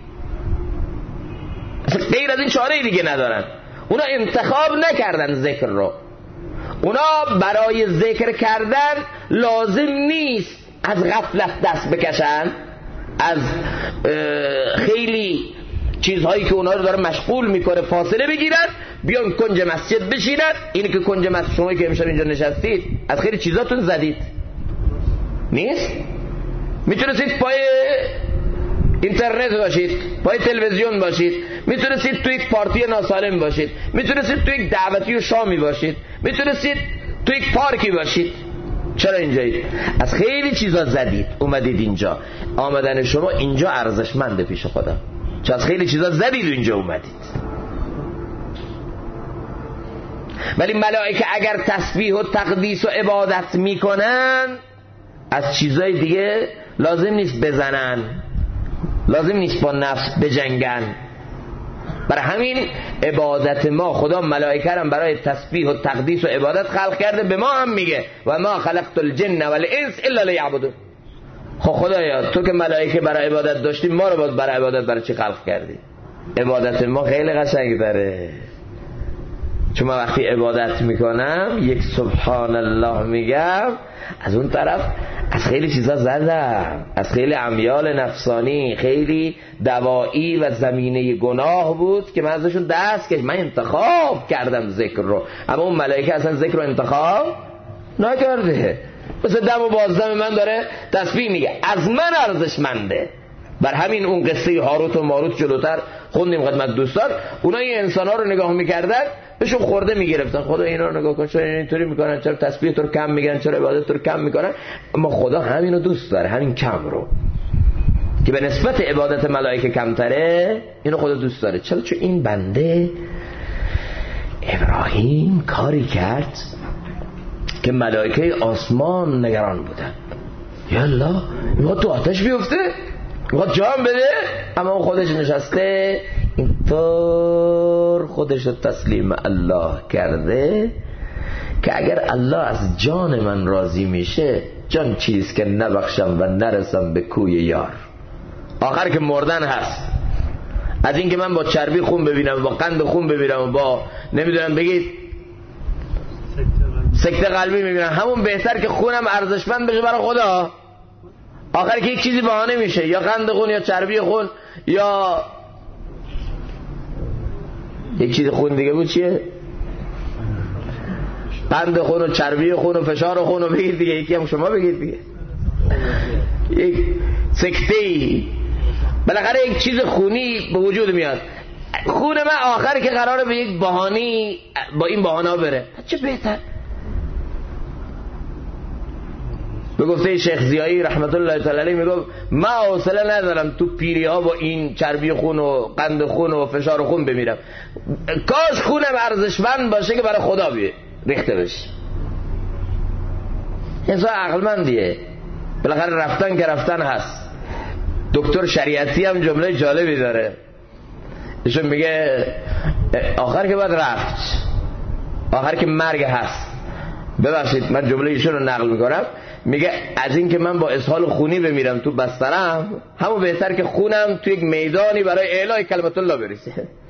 غیر از این چاره دیگه ندارن. اونا انتخاب نکردن ذکر رو. اونا برای ذکر کردن لازم نیست از غفلت دست بکشن، از خیلی چیزهایی که اونا رو داره مشغول میکنه فاصله بگیرن، بیان کنج مسجد بشینن. اینی که کنج مسجد، شما که امشب اینجا نشستید از خیلی چیزاتون زدید نیست؟ میتونستید پای اینترنت باشید، پای تلویزیون باشید، میتونستید تو یک پارتی ناسالم باشید، میتونستید تو یک دعوتی و شامی باشید، میتونستید تو یک پارکی باشید. چرا اینجایید؟ از خیلی چیزا زدید اومدید اینجا. آمدن شما اینجا ارزشمنده پیش خدا، چون از خیلی چیزا زدید و اینجا اومدید. ولی ملائکه اگر تسبیح و تقدیس و عبادت میکنن، از چیزای دیگه لازم نیست بزنن، لازم نیست با نفس بجنگن. برای همین عبادت ما، خدا ملائکه هم برای تسبیح و تقدیس و عبادت خلق کرده. به ما هم میگه و ما خلقت الجن والانس الا لیعبدون. خب خدایا تو که ملائکه برای عبادت داشتی، ما رو باز برای عبادت برای چی خلق کردی؟ عبادت ما خیلی قشنگ داره، چون من وقتی عبادت میکنم یک سبحان الله میگم، از اون طرف از خیلی چیزا زدم، از خیلی امیال نفسانی، خیلی دوایی و زمینه گناه بود که من ازشون دست کشیدم. من انتخاب کردم ذکر رو، اما اون ملائکه اصلا ذکر رو انتخاب نکرده. مثل دم و بازدم من داره تسبیح میگه، از من ارزشمنده. بر همین اون قصه هاروت و ماروت جلوتر خوندیم خدمت دوستان، اونا این انسان‌ها رو نگاه میکردن، بهشون خورده میگرفتن. خدا اینا رو نگاه کن، چرا اینطوری میکنن، چرا تسبیح تو رو کم میگن، چرا عبادت تو رو کم میکنن. اما خدا همین رو دوست داره، همین کم رو که به نسبت عبادت ملائکه کمتره، اینو خدا دوست داره. چرا؟ چون این بنده ابراهیم کاری کرد که ملائکه آسمان نگران بودن. یالا میخواد تو آتش بیفته، میخواد جان بده، اما اون خودش نشسته اینطور خودش رو تسلیم الله کرده که اگر الله از جان من راضی میشه، جان چیز که نبخشم و نرسم به کوی یار. آخر که مردن هست، از این که من با چربی خون ببینم، با قند خون ببینم، با نمیدونم بگید سکته قلبی میبینم، همون بهتر که خونم ارزشمند بشه برای خدا. آخر که یک چیزی بهانه میشه، یا قند خون یا چربی خون یا یک چیز خون دیگه بود، چیه؟ قند خون و چربی خون و فشار خون و بگید دیگه، یکی هم شما بگید دیگه، یک سکته‌ای، بالاخره یک چیز خونی به وجود میاد. خون من آخر که قراره به یک بهانی با این بهانه بره، چه بهتر. به گفته شیخ ضیایی رحمت الله تعالی علیه میگفت من حوصله ندارم تو پیری ها با این چربی خون و قند خون و فشار خون بمیرم، کاش خونم ارزشمند باشه که برای خدا ریخته بشه. انسان عقلمندیه، بالاخره رفتن که رفتن هست. دکتر شریعتی هم جمله جالبی داره، ایشون میگه آخر که باید رفت، آخر که مرگ هست. ببخشید من جمله ایشون رو نقل میکنم، میگه از این که من با اسهال خونی بمیرم تو بسترم، همون بهتر که خونم تو یک میدانی برای اعلای کلمت الله بریزه.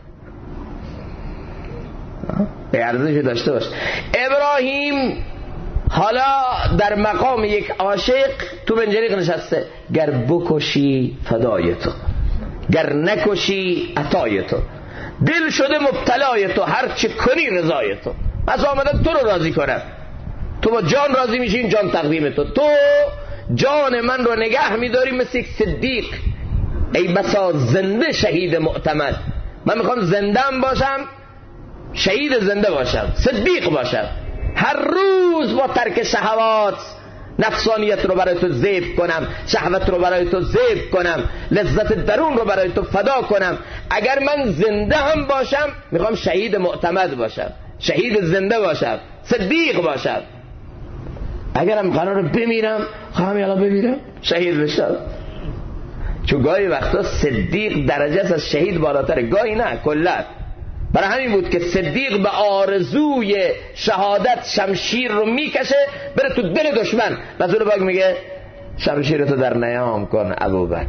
به ارزشی داشته باش. ابراهیم حالا در مقام یک عاشق تو منجلیق نشسته، گر بکشی فدای تو، گر نکشی عطای تو، دل شده مبتلای تو، هر چه کنی رضای تو. از آمدن تو رو راضی کنم، تو با جان راضی میشی، این جان تقدیم تو، تو جان من رو نگه میداری مثل یک صدیق. ای بسا زنده شهید معتمد، من میخوام زندم باشم، شهید زنده باشم، صدیق باشم، هر روز با ترک شهوات نفسانیت رو برای تو ذبح کنم، شهوت رو برای تو ذبح کنم، لذت درون رو برای تو فدا کنم. اگر من زنده هم باشم میخوام شهید معتمد باشم، شهید زنده باشم، صدیق باشم. اگرم قرار بمیرم خواهم یالا بمیرم شهید بشم. چون گاهی وقتا صدیق درجه از شهید بالاتره، گاهی نه، کلت. برای همین بود که صدیق به آرزوی شهادت شمشیر رو میکشه بره تو دل دشمن. رسول پاک میگه شمشیر تو در نیام کن ابوبکر،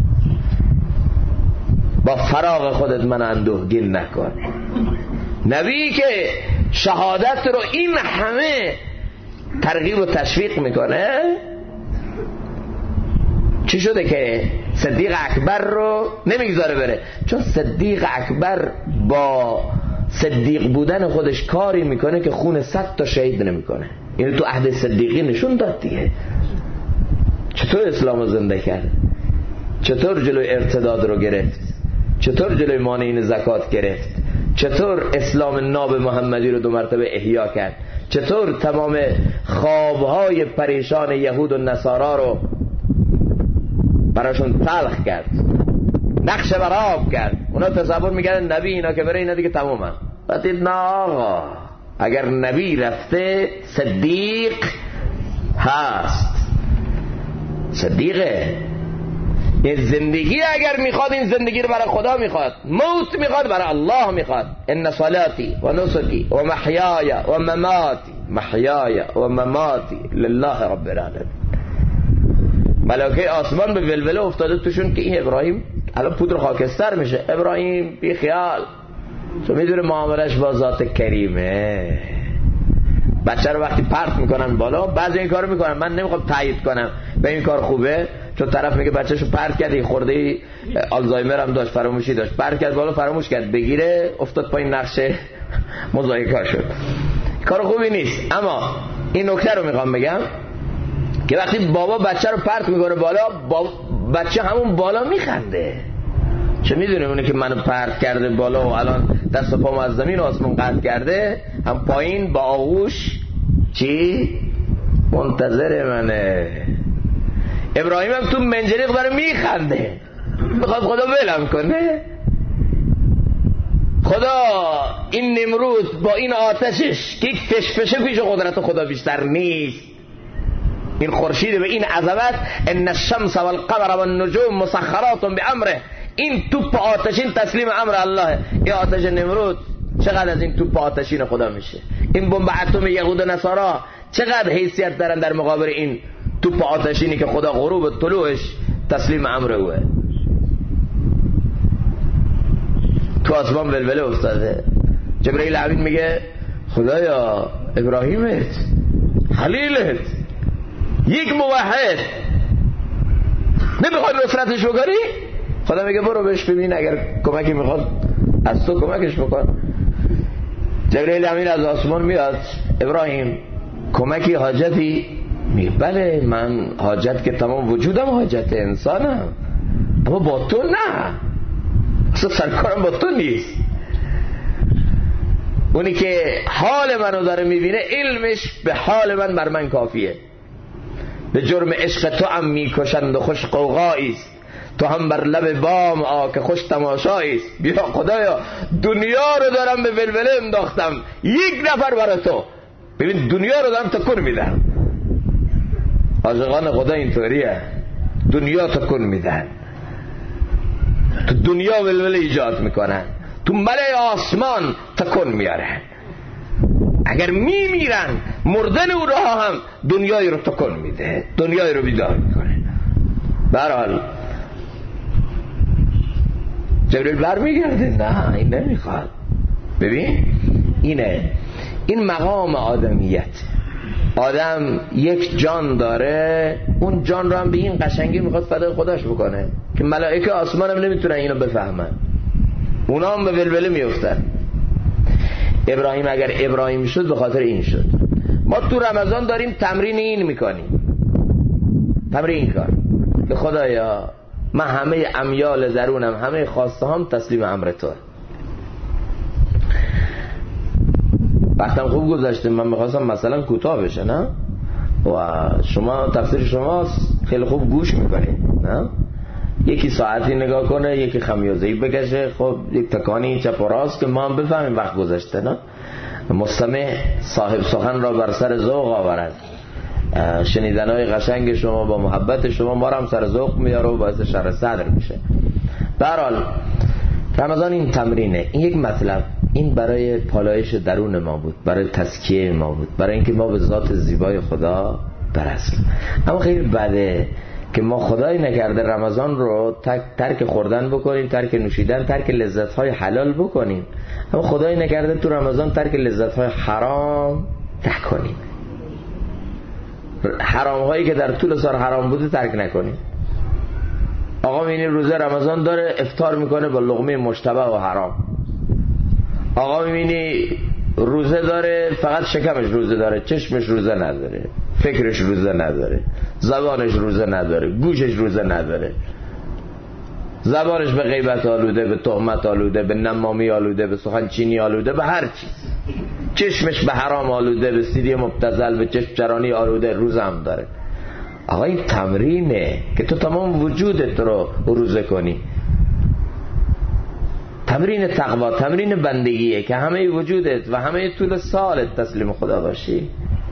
با فراغ خودت من اندوهگین نکن. نبی که شهادت رو این همه ترغیب و تشویق میکنه، چی شده که صدیق اکبر رو نمیگذاره بره؟ چون صدیق اکبر با صدیق بودن خودش کاری میکنه که خون 100 تا شهید نمیکنه. اینو تو عهد صدیقی نشون داد دیگه. چطور اسلام رو زنده کرد، چطور جلوی ارتداد رو گرفت، چطور جلوی مانعین زکات گرفت، چطور اسلام ناب محمدی رو 2 مرتبه احیا کرد، چطور تمام خوابهای پریشان یهود و نصارا رو براشون تلخ کرد، نقش براب کرد. اونا تصور میکردن نبی اینا که بره اینا دیگه تمومن. وقتی نه آقا، اگر نبی رفته صدیق هست، صدیقه. این زندگی اگر میخواد، این زندگی رو برای خدا میخواد، موت میخواد برای الله میخواد. ان صلاتی و نسکی و محیای و مماتی، محیای و مماتی لله رب العالمین. ملائکه آسمان به ولوله افتاده توشون که این ابراهیم الان پودر خاکستر میشه. ابراهیم بی خیال، تو میدونه معاملش با ذات کریمه. بچه رو وقتی پرت میکنن بالا، بعضی این کارو میکنن، من نمیخوام تایید کنم به این کار خوبه، چون طرف میگه بچه‌شو پرت کرد، خورده آلزایمر هم داشت، فراموشی داشت، پرت کرد بالا، فراموش کرد بگیره، افتاد پایین، نقشه موزاییکا شد. کار خوبی نیست. اما این نکته رو میخوام بگم که وقتی بابا بچه رو پرت میکنه بالا، بچه همون بالا میخنده. چه میدونه اونه که منو پرت کرده بالا و الان دست و پامو از زمین و آسمون قطع کرده، هم پایین با آغوش چی منتظر منه. ابراهیم هم تو منجلیق داره میخنده، میخواد خدا ولم کنه. خدا این نمرود با این آتشش که یک فشفشه پیش قدرت خدا بیشتر نیست. این خورشید به این عظمت، ان الشمس والقمر والنجوم مسخرات بامره، این توپ آتشین تسلیم امر الله. این آتش نمرود چقدر از این توپ آتشین خدا میشه؟ این بمب اتم یهود و نصارا چقدر حیثیت دارن در مقابل این توپ آتشینی که خدا غروب و طلوعش تسلیم امر اوه. تو آسمان ولوله افتاده. جبرئیل امین میگه خدایا ابراهیمت، خلیلت، یک موحد، نمیخواد نصرتش بکنی؟ خدا میگه برو بهش ببین، اگر کمکی میخواد از تو کمکش بکن. جبرئیل امین از آسمان میاد، ابراهیم کمکی حاجتی؟ میگه بله، من حاجت که تمام وجودم حاجت انسانم، اما با تو نه، اصلا سرکارم با تو نیست. اونی که حال منو داره میبینه، علمش به حال من بر من کافیه. به جرم عشق تو هم میکشند و خوش قوقاییست، تو هم بر لب بام که خوش تماشاییست. بیا خدایا دنیا رو دارم به ولوله انداختم، یک نفر برای تو. ببین دنیا رو دارم تکون میدم. عاشقان خدا اینطوریه، دنیا تکون میدن، تو دنیا ولوله ایجاد میکنن، تو ملای آسمان تکون میارن. اگر میمیرن مردن او را هم دنیای رو تکون میده، دنیای رو بیدار میکنه. برحال جبریل برمیگرده، نه این نمیخواد. ببین اینه، این مقام آدمیت. آدم یک جان داره، اون جان رو هم به این قشنگی میخواد فدای خودش بکنه که ملائکه آسمان هم نمیتونن اینو بفهمن، اونا هم به ولوله میفتن. ابراهیم اگر ابراهیم شد به خاطر این شد. ما تو رمضان داریم تمرین این میکنیم، تمرین کار به خدایا من همه امیال درونم، همه خواسته هم تسلیم امر تو. وقتم خوب گذاشته، من میخواستم مثلا کوتاه بشه نه، و شما تفسیر شماست خیلی خوب گوش میکنید نه، یکی ساعتی نگاه کنه، یکی خمیازه‌ای بکشه، خب یک تکانی چپ و راست که ما هم بفهمیم وقت گذشته نه. مستمع صاحب سخن را بر سر ذوق آورد، شنیدنهای قشنگ شما با محبت شما ما را هم سر ذوق میاره و باعث شرح صدر میشه. در حال رمضان این تمرینه، این یک مطلب، این برای پالایش درون ما بود، برای تزکیه ما بود، برای اینکه ما به ذات زیبای خدا برسیم. اما خیلی بده که ما خدای نکرده رمضان رو ترک خوردن بکنیم، ترک نوشیدن، ترک لذت‌های حلال بکنیم، اما خدای نکرده تو رمضان ترک لذت‌های حرام نکنیم. حرام هایی که در طول سال حرام بوده ترک نکنیم. آقا میبینی روزه رمضان داره، افطار میکنه با لقمه مشتبه و حرام. آقا میبینی روزه داره، فقط شکمش روزه داره، چشمش روزه نداره، فکرش روزه نداره، زبانش روزه نداره، گوشش روزه نداره، زبانش به غیبت آلوده، به تهمت آلوده، به نمامی آلوده، به سخنچینی آلوده، به هر چیز. چشمش به حرام آلوده، به سیری مبتذل، به چشم چرانی آلوده، روزه هم داره. آقا این تمرینه که تو تمام وجودت رو روزه کنی. تمرین تقوا، تمرین بندگیه که همه وجودت و همه طول سالت تسلیم خدا باشی.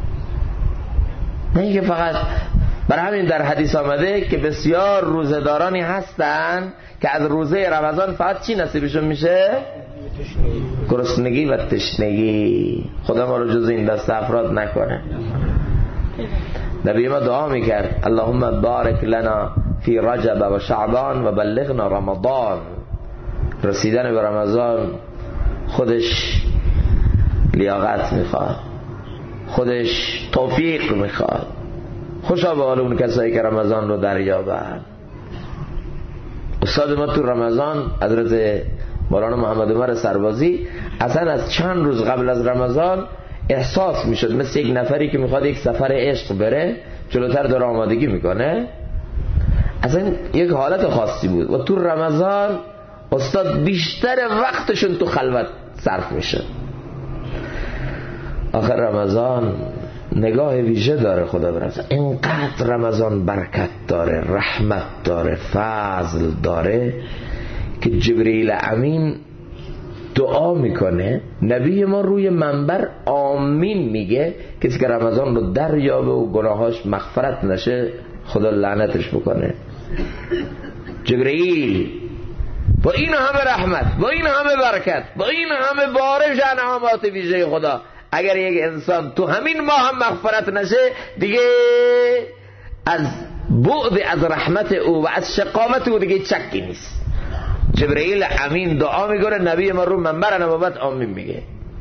نه اینکه فقط. برای همین در حدیث آمده که بسیار روزه‌دارانی هستن که از روزه رمضان فقط چی نصیبشون میشه؟ گرسنگی و تشنگی. خدا ما رو جز این دست افراد نکنه. نبی ما دعا میکرد اللهم بارک لنا فی رجب و شعبان و بلغنا رمضان. رسیدن به رمضان خودش لیاقت میخواد، خودش توفیق میخواد. خوشا به حال اون کسایی که رمضان رو دریابن. استاد ما تو رمضان حضرت مولانا محمد عمر سربازی اصلا از چند روز قبل از رمضان احساس میشد مثل یک نفری که میخواد یک سفر عشق بره، جلوتر داره آمادگی میکنه. اصلا یک حالت خاصی بود و تو رمضان استاد بیشتر وقتشون تو خلوت صرف میشه. آخر رمضان نگاه ویژه داره خدا برسه. اینقدر رمضان برکت داره، رحمت داره، فضل داره که جبریل امین دعا میکنه، نبی ما روی منبر آمین میگه کسی که رمضان رو دریابه و گناهاش مغفرت نشه خدا لعنتش بکنه. جبریل با این همه رحمت، با این همه برکت، با این همه بارش انعامات ویژه خدا، اگر یک انسان تو همین ماه هم مغفرت نشه دیگه از بعد از رحمت او و از شقامت او دیگه چکی نیست. جبرئیل امین دعا میکنه، نبی ما رو منبر نبوت آمین میگه.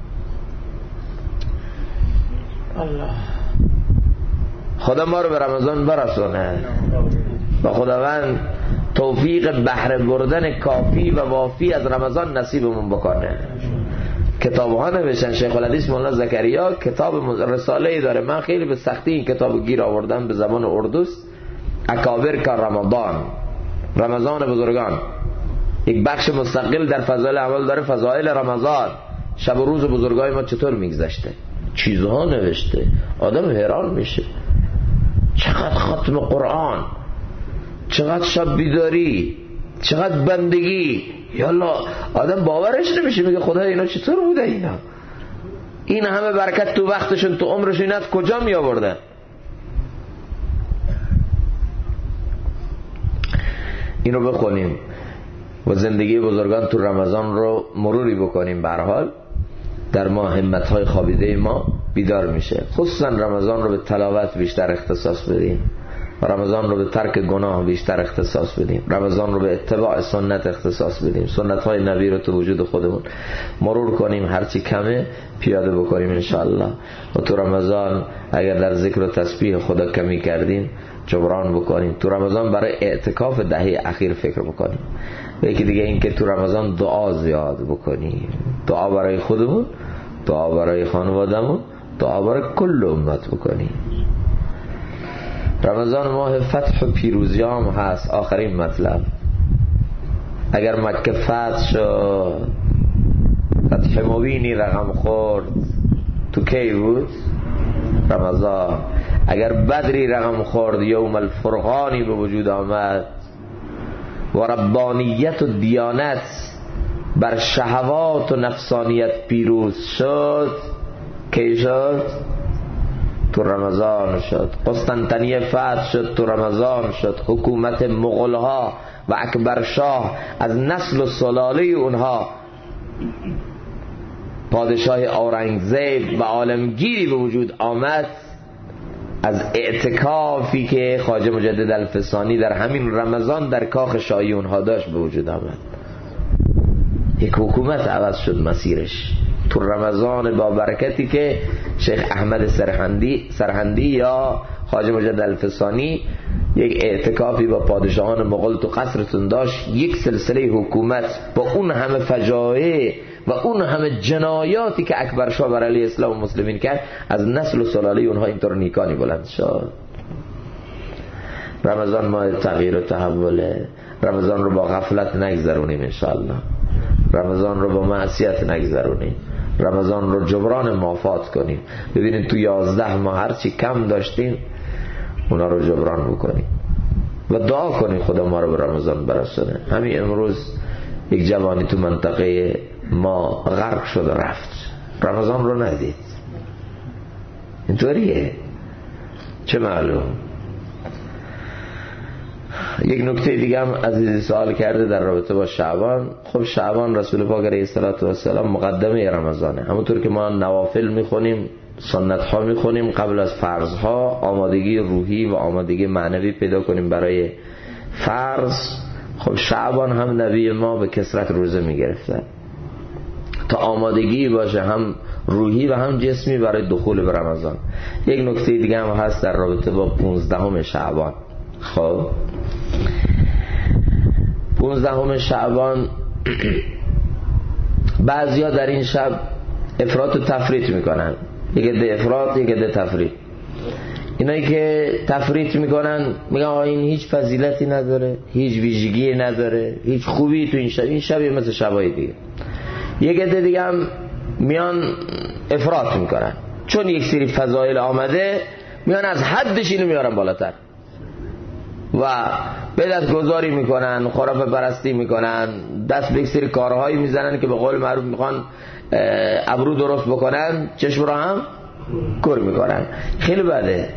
الله خدا ما رو به رمضان برسونه و خداوند توفیق بهره بردن کافی و وافی از رمضان نصیبمون بکنه. کتاب ها نوشتن، شیخ الحدیث مولانا زکریا کتاب رساله‌ای داره، من خیلی به سختی این کتاب گیر آوردم، به زبان اردوست، اکابر کا رمضان بزرگان. یک بخش مستقل در فضائل اعمال داره، فضائل رمضان، شب و روز بزرگای ما چطور میگذشته، چیزها نوشته، آدم حیران میشه. چقدر ختم قرآن، چقدر شب بیداری، چقدر بندگی. یالا آدم باورش نمیشه، میگه خدا اینا چطور بوده، این همه برکت تو وقتشون تو عمرشون اینا کجا می آوردن؟ اینو بخونیم و زندگی بزرگان تو رمضان رو مروری بکنیم. به هر حال در ما همت‌های خوابیده ما بیدار میشه. خصوصا رمضان رو به تلاوت بیشتر اختصاص بدیم، رمضان رو به ترک گناه بیشتر اختصاص بدیم، رمضان رو به اتباع سنت اختصاص بدیم، سنت‌های نبی رو تو وجود خودمون مرور کنیم، هرچی کمه پیاده بکنیم انشاءالله. و تو رمضان اگر در ذکر و تسبیح خدا کمی کردیم جبران بکنیم. تو رمضان برای اعتکاف دهه اخیر فکر بکنیم. و یکی دیگه این که تو رمضان دعا زیاد بکنیم، دعا برای خودمون، دعا برای خانوادهمون، دعا برای کل امت بکنیم. رمضان ماه فتح و پیروزیام هست. آخرین مطلب، اگر مکه فتح شد، فتح مبینی رقم خورد، تو کی بود؟ رمضان. اگر بدری رقم خورد، یوم الفرقانی به وجود آمد و ربانیت و دیانت بر شهوات و نفسانیت پیروز شد، کی شد؟ تو رمضان شد. قسطنطنیه فتح شد، تو رمضان شد. حکومت مغول‌ها و اکبرشاه از نسل و سلاله اونها، پادشاه اورنگزیب و عالمگیری به وجود آمد از اعتکافی که خواجه مجدد الفسانی در همین رمضان در کاخ شاهی اونها داشت به وجود آمد. یک حکومت عوض شد مسیرش تو رمضان با برکتی که شیخ احمد سرهندی یا خواجه مجدد الفسانی یک اعتکافی با پادشاهان مغول تو قصرتون داشت. یک سلسله حکومت با اون همه فجایع و اون همه جنایاتی که اکبر شاه بر علیه اسلام و مسلمین کرد، از نسل و سلاله اونها اینطور نیکانی بلند شد. رمضان ماه تغییر و تحوله. رمضان رو با غفلت نگذرونیم انشاءالله، رمضان رو با معصیت نگذرونیم، رمضان رو جبران مافات کنیم. ببینید تو 11 ماه هرچی کم داشتیم اونا رو جبران بکنیم و دعا کنیم خدا ما رو به رمضان برسونه. همین امروز یک جوانی تو منطقه ما غرق شد و رفت، رمضان رو ندید. اینطوریه، چه معلوم. یک نکته دیگه هم عزیزی سوال کرده در رابطه با شعبان. خب شعبان رسول پاک علیه السلام مقدمه رمضانه. همونطور که ما نوافل میخونیم، سنت ها میخونیم قبل از فرض ها، آمادگی روحی و آمادگی معنوی پیدا کنیم برای فرض. خب شعبان هم نبی ما به کثرت روزه میگرفتن تا آمادگی باشه، هم روحی و هم جسمی برای دخول به رمضان. یک نکته دیگه هم هست در رابطه با 15 شعبان. خب 15 شعبان بعضیا در این شب افراط و تفریط میکنن، یک عده افراط یک عده تفریط. اینایی که تفریط میکنن میگن این هیچ فضیلتی نداره، هیچ ویژگی نداره، هیچ خوبی تو این شب مثل شبای دیگه. یک عده دیگه هم میان افراط میکنن، چون یک سری فضایل آمده میان از حدش اینو میارن بالاتر و بدعت گذاری میکنن، خرافه پرستی میکنن، دست به یک سری کارهایی میزنن که به قول معروف میخوان ابرو درست بکنن، چشم رو هم کور میکنن. خیلی بده.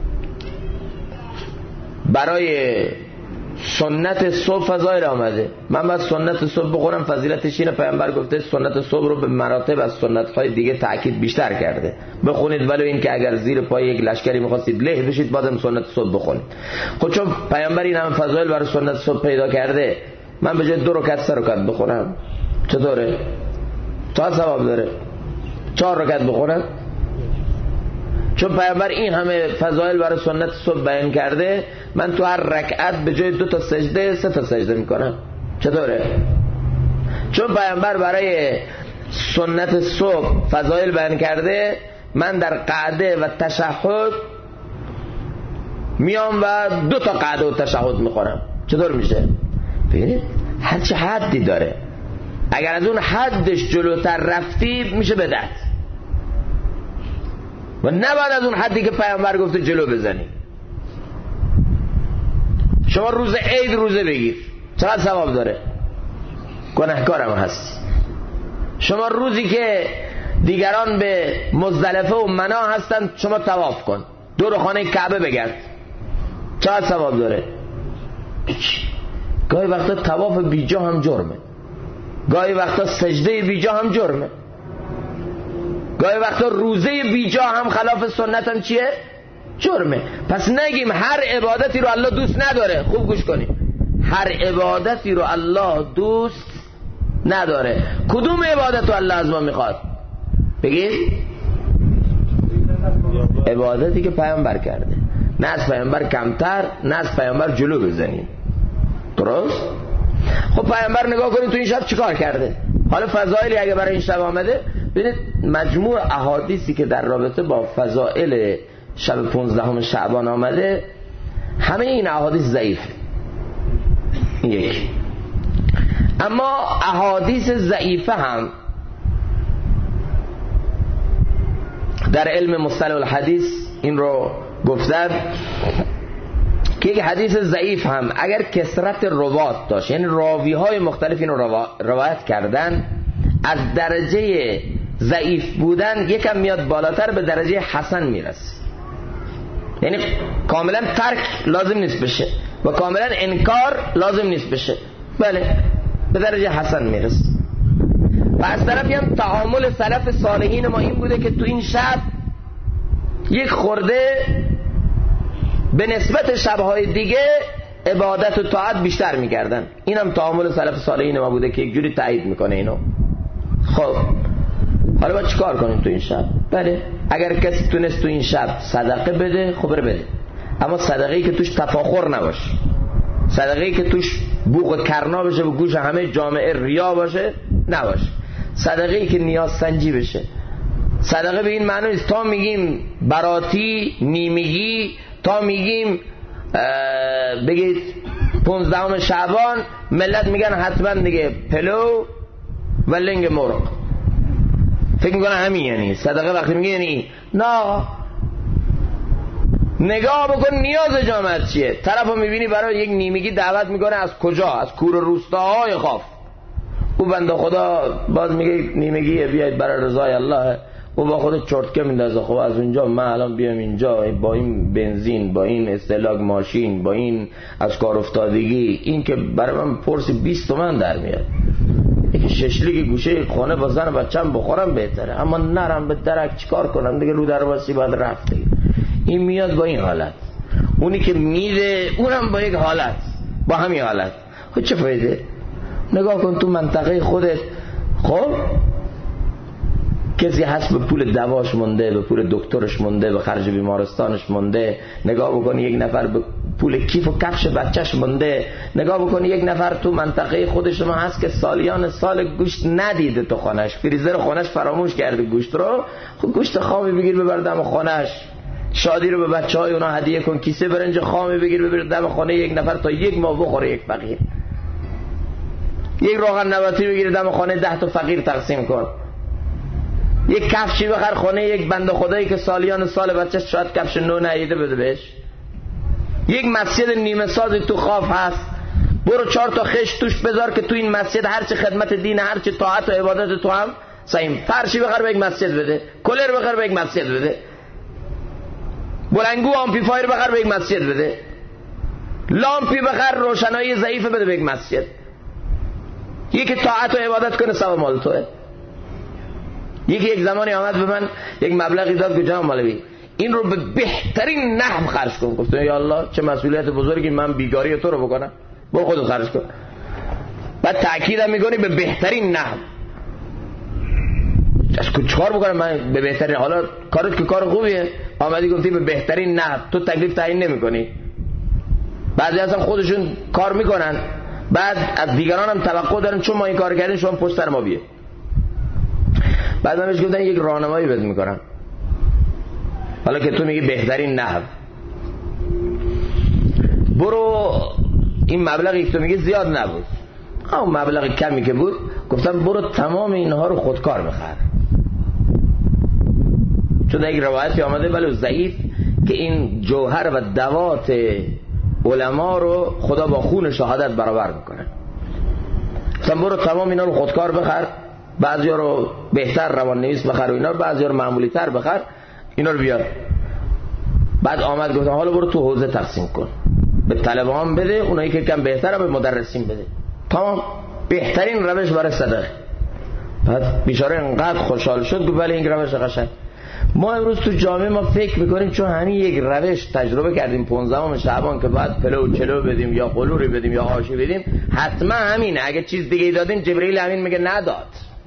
برای سنت صبح فضایل آمده، من باید سنت صبح بخورم، فضیلتش اینه. پیامبر گفته سنت صبح رو به مراتب از سنت‌های دیگه تأکید بیشتر کرده. بخونید ولو این که اگر زیر پای یک لشکری می‌خواستید له بشید بازم سنت صبح بخونید. خب چون پیامبر این هم فضایل برای سنت صبح پیدا کرده، من به جای 2 رکعت 3 رکعت بخونم چطوره؟ تا ثواب داره. 4 رکعت بخونم چون پیامبر این همه فضایل برای سنت صبح بیان کرده، من تو هر رکعت به جای 2 تا سجده 3 تا سجده میکنم. چطوره؟ چون پیامبر برای سنت صبح فضایل بیان کرده، من در قعده و تشهد میام و 2 تا قعده و تشهد میخورم. چطور میشه؟ ببینید هرچی حدی داره، اگر از اون حدش جلوتر رفتی میشه بدعت و نباید از اون حدی که پیامبر گفته جلو بزنی. شما روز عید روزه بگیر، چقدر ثواب داره؟ گناهکارم هستی. شما روزی که دیگران به مزدلفه و منا هستن شما طواف کن، دور خانه کعبه بگرد، چقدر ثواب داره؟ گاهی وقتا طواف بیجا هم جرمه، گاهی وقتا سجده بیجا هم جرمه، گاهی وقتا روزه بیجا هم خلاف سنت هم چیه؟ جرمه. پس نگیم هر عبادتی رو الله دوست نداره. خوب گوش کنیم، هر عبادتی رو الله دوست نداره. کدوم عبادت رو الله از ما میخواد؟ بگید عبادتی که پیامبر کرده، نه از پیامبر کمتر، نه از پیامبر جلو بزنیم. درست؟ خب پیامبر نگاه کنید تو این شب چیکار کرده. حالا فضائلی اگه برای این شب آمده، ببینید مجموع احادیثی که در رابطه با فضائل شب 15 شعبان آمده، همه این احادیث ضعیفه. یک. اما احادیث ضعیفه هم در علم مصطلح الحدیث این رو گفتن که یک حدیث ضعیف هم اگر کثرت روات داشت، یعنی راوی های مختلف این رو روایت کردن، از درجه ضعیف بودن یکم میاد بالاتر به درجه حسن میرسه. یعنی کاملا ترک لازم نیست بشه و کاملا انکار لازم نیست بشه، بله به درجه حسن میرسه. و از طرفی هم تعامل سلف صالحین ما این بوده که تو این شب یک خورده به نسبت شبهای دیگه عبادت و طاعت بیشتر میکردن. این هم تعامل سلف صالحین ما بوده که یک جوری تایید میکنه اینو. خب حالا باید چیکار کنیم تو این شب؟ بله اگر کسی تونست تو این شب صدقه بده، خب بده، اما صدقه‌ای که توش تفاخر نباشه، صدقه‌ای که توش بوق کرنا بشه و گوش همه جامعه ریا باشه نباشه، صدقه‌ای که نیاز سنجی بشه. صدقه به این معنی است تا میگیم براتی، نیمگی، تا میگیم بگید 15 شعبان، ملت میگن حتما دیگه پلو و لنگ مرغ، فکر میکنه همین یعنی صدقه. وقتی میگه یعنی نه، نگاه بکن نیاز جامعه چیه. طرفو میبینی برای یک نیمگی دعوت میکنه، از کجا؟ از کور روستاهای خاف. او بنده خدا باز میگه نیمگیه بیاید برای رضای الله، او با خود چرتکه میندازه. خب از اونجا من الان بیام اینجا با این بنزین، با این استهلاک ماشین، با این از کار افتادگی، این که برای من پرس 20 تومن در میاد. یک ششلیک گوشه خانه با زن و بچه‌م بخورم بهتره، اما نرم به درک چیکار کنم دیگه، رو درواسی باید رفت دیگه. این میاد با این حالت، اونی که میده اونم با یک حالت، با همین حالت. خب چه فایده؟ نگاه کن تو منطقه خودت، خب کسی هست به پول دواش مونده، به پول دکترش مونده، به خرج بیمارستانش مونده. نگاه بکنی یک نفر به پول کیف و کفش بچهش مونده. نگاه بکنی یک نفر تو منطقه خود شما هست که سالیان سال گوشت ندیده تو خانش، فریزر خانش فراموش کرده گوشت رو. خب گوشت خامی بگیر ببر دم خانش، شادی رو به بچهای اونا هدیه کن، کیسه برنج خامی بگیر ببر دم خانه یک نفر تا یک ماه بخوره یک فقیر. یک روغن نباتی بگیر دم خانه 10 تا فقیر تقسیم کن. یک کفشی بخر خانه یک بنده خدایی که سالیان سال بچه‌ش شاید کفش نو ندیده، بده بهش. یک مسجد نیمه ساز تو خاف هست، برو 4 تا خش توش بذار که تو این مسجد هرچی خدمت دین، هرچی طاعت و عبادت تو هم سعیم. فرشی بخر به یک مسجد بده، کولر بخر به یک مسجد بده، بلنگو آمپلیفایر بخر به یک مسجد بده، لامپی بخر روشنایی ضعیف بده به یک مسجد. یکی طاعت و عبادت کنه ثواب مال توئه. یک زمانی آمد به من یک مبلغی داد که جناب مولوی این رو به بهترین نحو خرج کن. گفتم یا الله چه مسئولیت بزرگی، من بیگاری تو رو بکنم، برو خودت خرج کن. بعد تأکیدم میکنی به بهترین نحو. چیکار بکنم من به بهترین؟ حالا کارت که کار خوبیه، آمدی گفتی به بهترین نحو، تو تکلیف تعیین نمیکنی. بعضی اصلا خودشون کار میکنن، بعد از دیگران هم توقع دارن چون ما این کار کردیم شما پشت سر ما بیه. بعد من بهش گفتن یک راهنمایی بهت میکنم، حالا که تو میگی بهترین نحو، برو این مبلغی که تو میگی زیاد نبود، اون مبلغ کمی که بود، گفتم برو تمام اینها رو خودکار بخر. چون یک روایتی آمده ولی ضعیف که این جوهر و دوات علما رو خدا با خون شهادت برابر میکنه. مثلا برو تمام اینا رو خودکار بخر، بعضیا رو بهتر روان نویس بخر و اینا رو، بعضیا رو معمولی تر بخر، اینا رو بیار. بعد آمد گفتم حالا برو تو حوزه تقسیم کن، به طلبه‌هام بده، اونایی که کم بهتره به مدرسین بده. تمام، بهترین روش برای صدقه. بعد بیچاره انقدر خوشحال شد گفت بله این روش قشنگ. ما امروز تو جامعه ما فکر میکنیم چون همین یک روش تجربه کردیم 15 شعبان که بعد پلو چلو بدیم یا قلوری بدیم یا آشی بدیم، حتما همینه. اگه چیز دیگه دادیم جبرئیل همین میگه نداد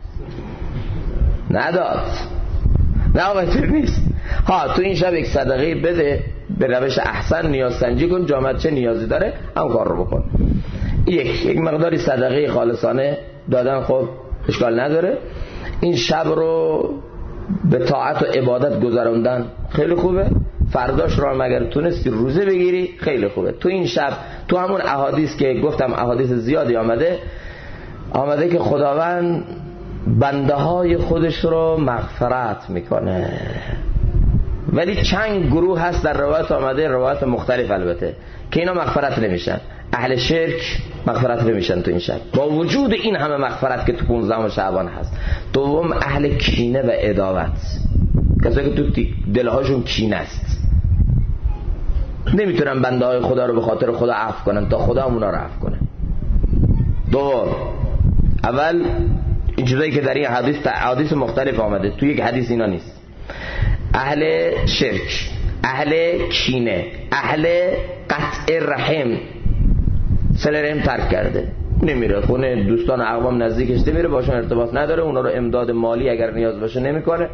نه آقا نیست. ها تو این شب یک صدقه بده، به روش احسن نیاز سنجی کن، جامعه چه نیازی داره هم کار رو بکن. یک مقداری صدقه خالصانه دادن خب اشکال نداره. این شب رو به طاعت و عبادت گذراندن خیلی خوبه. فرداش رو مگر تونستی روزه بگیری خیلی خوبه. تو این شب تو همون احادیث که گفتم احادیث زیادی آمده که خداوند بنده های خودش رو مغفرت میکنه، ولی چند گروه هست در روایت آمده، روایت مختلف البته، که اینا مغفرت نمیشن. اهل شرک مغفرت نمیشن تو این شب با وجود این همه مغفرت که تو 15 شعبان هست. دوم اهل کینه و عداوت، کسایی که تو دلهاشون کینه است، نمیتونن بنده های خدا رو به خاطر خدا عفو کنن تا خدا اونا رو عفو کنه. دوم اول این چیزایی که در این حدیث مختلف آمده، تو یک حدیث اینا نیست. اهل شرک، اهل کینه، اهل قطع رحم، صله رحم ترک کرده، نمیره خونه دوستان اقوام نزدیکش، نمیره باشون ارتباط نداره، اونا رو امداد مالی اگر نیاز باشه نمیکنه.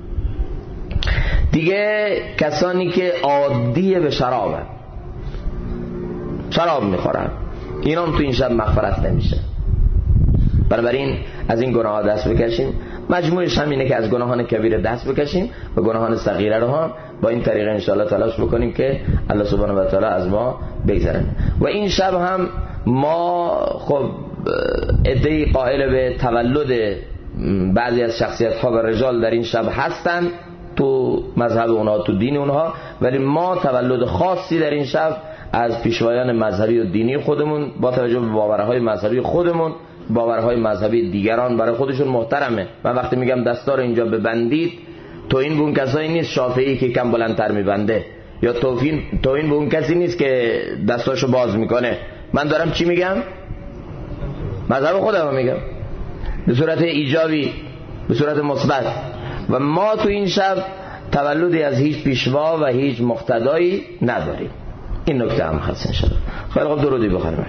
دیگه کسانی که عادی به شراب میخورن، اینا هم تو این شب مغفرت نمیشه. بنابراین از این گناه ها دست بکشیم. مجموعش هم اینه که از گناهان کبیره دست بکشیم و گناهان صغیره رو هم با این طریقه انشاءالله تلاش بکنیم که الله سبحانه و تعالی از ما بگذرن. و این شب هم ما خب عده‌ای قائل به تولد بعضی از شخصیت ها و رجال در این شب هستن تو مذهب اونها، تو دین اونها، ولی ما تولد خاصی در این شب از پیشوایان مذهبی و دینی خودمون با توجه به باورهای مذهبی خودمون، باورهای مذهبی دیگران برای خودشون محترمه. من وقتی میگم دستار اینجا ببندید، تو این به اون کسایی نیست شافعی که کم بلندتر میبنده، یا تو این به اون کسی نیست که دستاشو باز میکنه. من دارم چی میگم؟ مذهب خودم میگم به صورت ایجابی، به صورت مثبت. و ما تو این شب تولدی از هیچ پیشوا و هیچ مقتدایی نداریم. این نکته هم هست انشاءالله. خیلی خوب، درودی بخونیم.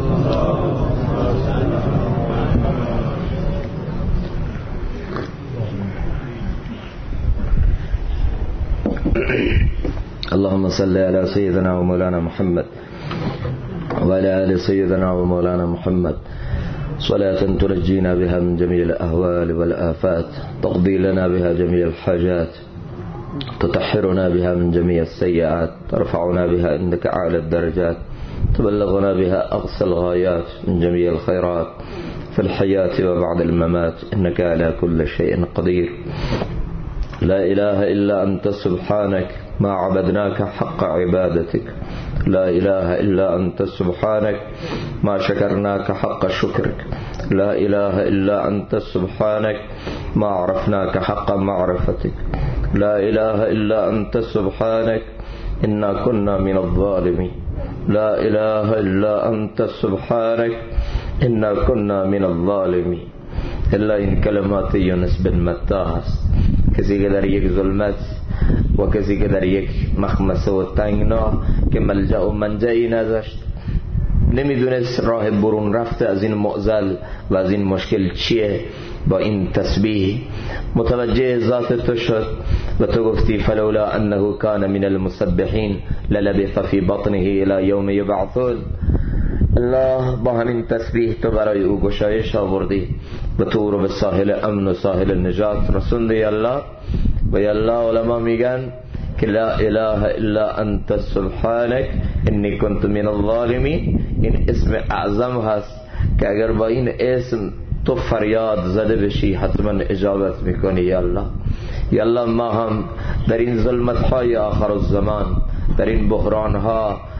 اللهم صل على سيدنا ومولانا محمد وعلى آل سيدنا ومولانا محمد صلاة تنجينا بها من جميع الأهوال والآفات، تقضي لنا بها جميع الحاجات، تطهرنا بها من جميع السيئات، ترفعنا بها عندك أعلى الدرجات، تبلغنا بها أقصى الغايات من جميع الخيرات في الحياة وبعد الممات، إنك على كل شيء قدير. لا إله إلا أنت سبحانك ما عبدناك حق عبادتك، لا إله إلا أنت سبحانك ما شكرناك حق شكرك، لا إله إلا أنت سبحانك ما عرفناك حق معرفتك، لا إله إلا أنت سبحانك إنا كنا من الظالمين، لا إله إلا أنت سبحانك إنا كنا من الظالمين. الا این کلمات یونس بن متی هست، کسی که در یک ظلمت و کسی که در یک مخمسه و تنگنا که ملجأ و منجعی نداشت، نمیدونست راه برون رفته از این معضل و از این مشکل چیه، با این تسبیح متوجه ذات تو شد و تو گفتی فلولا انه کان من المسبحین للبث فی بطنه الى یوم یبعثون. الله با همین تسبیح تو برای او گشایش آوردی و تو رو به ساحل امن و ساحل نجات رسوندی الله. و یا الله علما میگن که لا اله الا انت سبحانك انی کنت من الظالمین، این اسم اعظم هست که اگر با این اسم تو فریاد زده بشی حتما اجابت میکنی. یا الله، یا الله ما هم در این ظلمت های آخر الزمان، در این بحران ها،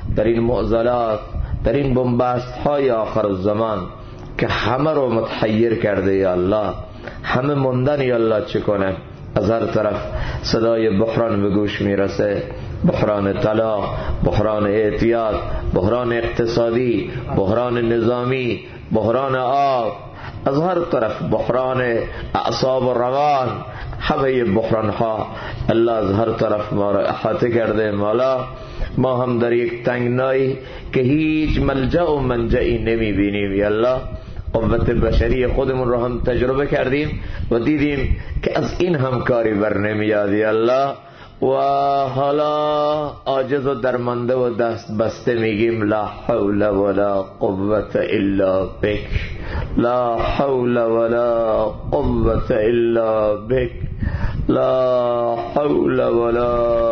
در این معضلات، در این بنبست های آخر الزمان که همه رو متحیر کرده یا الله، همه موندن یا الله چه کنه؟ از هر طرف صدای بحران به گوش میرسه، بحران طلاق، بحران اعتیاد، بحران اقتصادی، بحران نظامی، بحران آب، از هر طرف بحران اعصاب و روان، همه بحران ها الله از هر طرف ما را احاطه کرده. مولا ما هم در یک تنگنایی که هیچ ملجأ و منجعی نمی بینیم یا الله، قوت بشری خودمون رو هم تجربه کردیم و دیدیم که از این هم کاری بر نمیاد یا الله، و حالا عاجز و درمانده و دست بسته میگیم لا حول ولا قوة الا بک، لا حول ولا قوة الا بک، لا حول ولا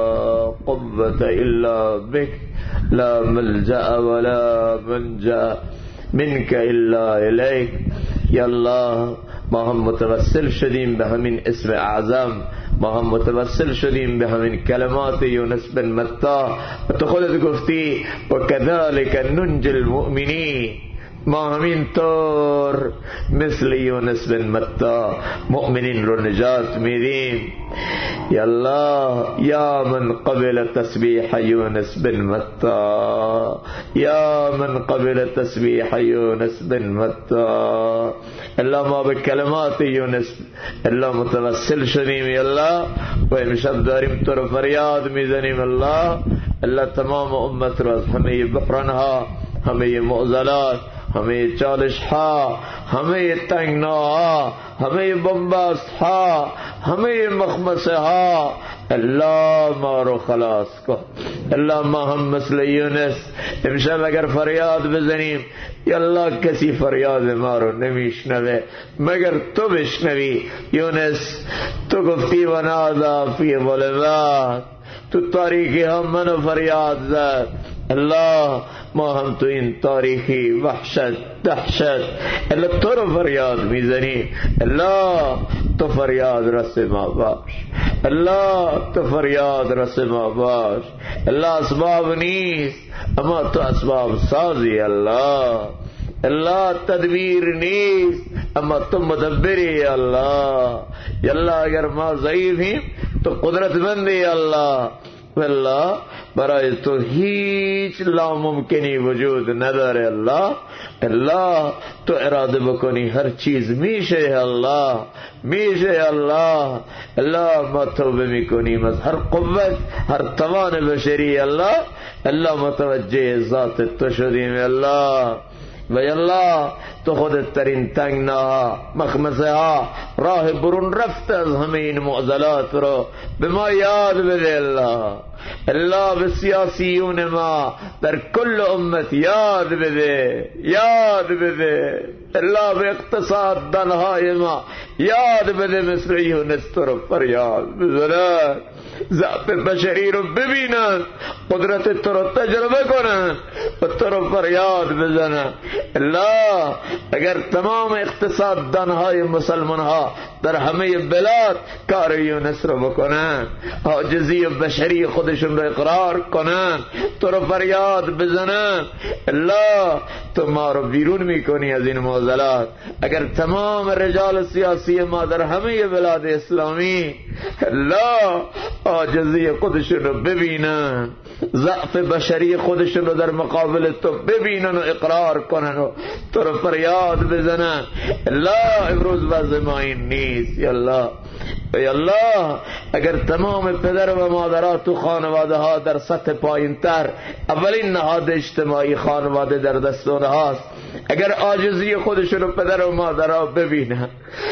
قوة الا بک، لا ملجأ ولا منجأ منك الا الیک. یا الله ما هم متوسل شدیم به همین اسم اعظم، ما هم متوسل شدیم به همین کلمات یونس بن متی و تو خودت گفتی و کذالک ننجی المؤمنین، ما همین طور مثل یونس بن متی مؤمنین رو نجات میدیم. یا الله یا من قبل تسبیح یونس بن متی، یا من قبل تسبیح یونس بن متی، الله ما به کلمات یونس الله متوسل شدیم یا الله و امشب داریم تو رو فریاد میزنیم الله. الله تمام امت رو از همه بحرانها، همه معضلات، همه چالش ها، همه تنگناها، همه بنبست ها، همه مخمسه ها الله ما رو خلاص کن. الله ما هم مثل یونس امشب اگر فریاد بزنیم یا الله کسی فریاد ما رو نمیشنوه مگر تو بشنوی. یونس تو گفتی و نادا فی ظلمات، تو تاریکی هم منو فریاد زد الله، ما هم تو این تاریخی وحشت دهشت الله تو رو فریاد میزنی. الله تو فریاد رس ما باش، الله تو فریاد رس ما باش. الله اسباب نیست اما تو اسباب سازی الله، الله تدبیر نیست اما تو مدبری الله. یا الله اگر ما ضعیفیم تو قدرتمندی الله، والله برای تو هیچ ناممکنی وجود نداره الله. الله تو اراده بکنی هر چیز میشه الله، میشه الله. الله ما توبه میکنیم از هر قوت، هر توان بشری الله. الله متوجه ذات تو شدیم الله. و یا الله تو خودت در این تنگناها، مخمسه ها، راه برون رفته از همه این معضلات رو به ما یاد بده الله. الله به سیاسیون ما در کل امت یاد بده، یاد بده. الله به اقتصاد دانهای ما یاد بده مثل یونس تو رو فریاد بزنن، ضعف بشری رو ببینن، قدرت تو رو تجربه کنن و تو رو فریاد بزنن. الله اگر تمام اقتصاد دانهای مسلمان ها در همه بلاد کار یونس رو بکنن، عاجزی و بشری خودشون رو اقرار کنن، تو رو فریاد بزنن، الله تو ما رو بیرون میکنی از این معضلات. اگر تمام رجال سیاسی ما در همه بلاد اسلامی الله عاجزی خودشون رو ببینن، ضعف بشری خودشون رو در مقابل تو ببینن و اقرار کنن و تو رو فریاد بزنن. الله امروز وضع ما این نیست یا الله. یا الله اگر تمام پدر و مادرات و خانواده ها در سطح پایین تر، اولین نهاد اجتماعی خانواده در دست اونهاست، اگر عاجزی خودشون رو پدر و مادرها ببینن،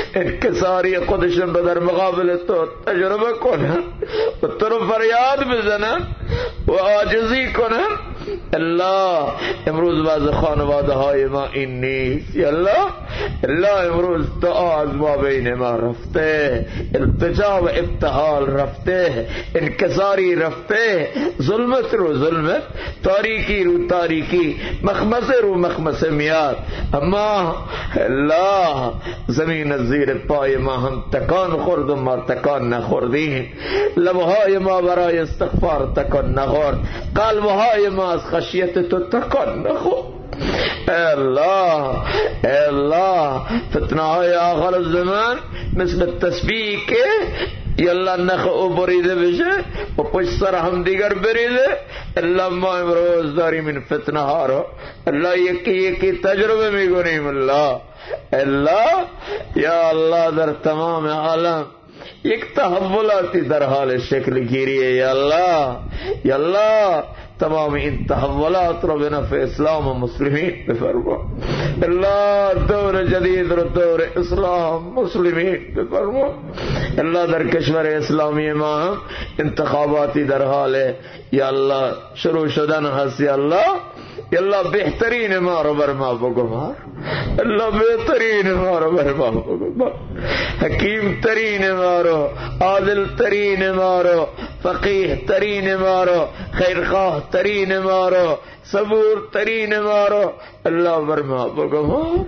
انکساری خودشون رو در مقابل تو تجربه کنن و تو رو فریاد بزنن و عاجزی کنن. الله امروز وضع خانواده های ما این نیست یا الله. الله امروز دعا از ما بین ما رفته، التجا و ابتحال رفته، انکساری رفته، ظلمت رو ظلمت، تاریکی رو تاریکی، مخمسه رو مخمسه میاد. اما الله زمین زیر پای ما هم تکان خورد و ما تکان نخوردیم. لبهای ما برای استغفار تکان نخورد، قلبهای ما از خشیت تو تکان نخورد. الله فتنه های آخر الزمان مثل تسبیح که یالله نخ او بریده بشه و پشت سر هم دیگر بریده. الله ما امروز داریم این فتنه ها رو الله یکی یکی تجربه میگونیم. الله یا الله در تمام عالم یک تحولاتی در حال شکل گیریه. یا الله تمام این تحولات رو به نفع اسلام و مسلمین بفرما. الله دور جدید رو دور اسلام مسلمین بفرما. الله در کشور اسلامی ما هم انتخاباتی در حال یا الله شروع شدن هست. یا الله بهترین ما رو بر ما بگمار. الله بهترین ما رو بر ما بگمار، حکیم ترین ما رو، عادل ترین ما رو، فقیه ترین ما رو، خیرخواه ترین ما رو، صبور ترین ما رو الله بر ما بگمار.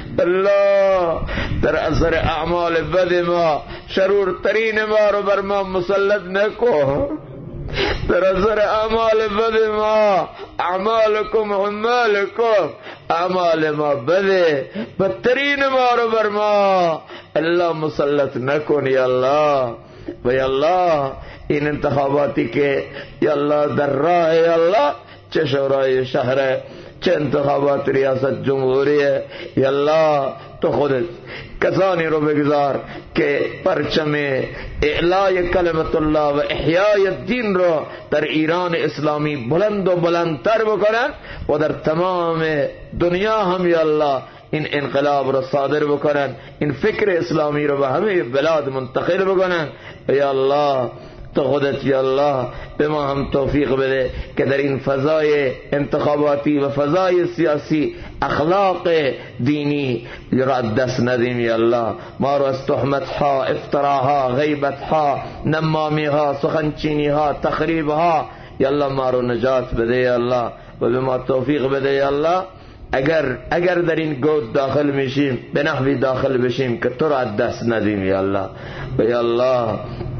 الله در اثر اعمال بد ما شرور ترین ما رو بر ما مسلط نکن. در اثر اعمال بد ما، اعمالکم اعمالکم، اعمال ما بده بدترین ما رو بر ما الله مسلط نکن. یا الله و یا الله این انتخاباتی که یا الله در راه، یا الله چه شورای شهر، چه انتخابات ریاست جمهوریه، یا الله تو خودت کسانی رو بگذار که پرچم اعلای کلمت الله و احیای دین رو در ایران اسلامی بلند و بلندتر بکنن و در تمام دنیا هم یا الله این انقلاب رو صادر بکنن، این فکر اسلامی رو به همه بلاد منتقل بکنن. یا الله تو خودت یا الله به ما هم توفیق بده که در این فضای انتخاباتی و فضای سیاسی اخلاق دینی را دست ندیم. یا الله ما رو از تهمتها، افتراها، غیبتها، نمامیها، سخنچینیها، تخریبها یا الله ما رو نجات بده. یا الله و به ما توفیق بده. یا الله اگر در این گود داخل میشیم به نحوی داخل بشیم که تو را دست ندیم. یا الله و یا الله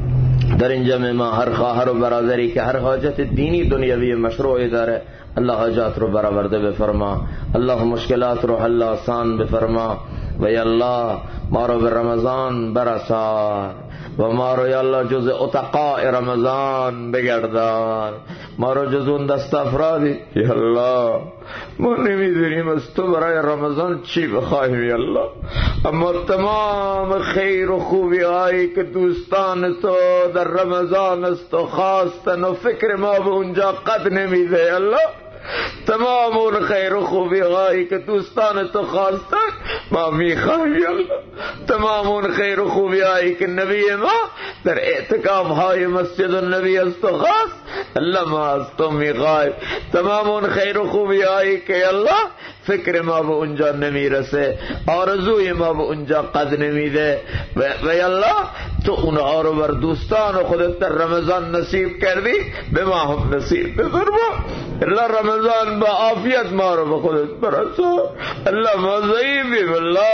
در این جمع ما هر خواهر و برادری که هر حاجت دینی دنیوی مشروعی داره الله حاجات رو برآورده بفرما، الله مشکلات رو حل آسان بفرما. و یا الله ما رو به رمضان برسان و ما رو یا الله جز اتقاء رمضان بگردان، ما رو جز اون دست افرادی. یا الله ما نمیدونیم از تو برای رمضان چی بخواهیم یا الله، اما تمام خیر و خوبی هایی که دوستان تو در رمضان است و خواستن و فکر ما به اونجا قد نمیده. یا الله تمام اون خیر و خوبی هایی که دوستان تو خواستن ما میخواهیم. یا الله تمام اون خیر و خوبی هایی که نبی ما در اعتکاف های مسجد النبی است و خواست الله ما از تو میخواهیم. تمام اون خیر و خوبی هایی که الله فکر ما به اونجا نمیرسه، آرزوی ما به اونجا قد نمیده و یا الله تو اونها رو بر دوستان و خودت در رمضان نصیب کردی به ما هم نصیب بفرما. الله رمضان با عافیت ما رو به خودت برسان. الله ما ضعیفیم،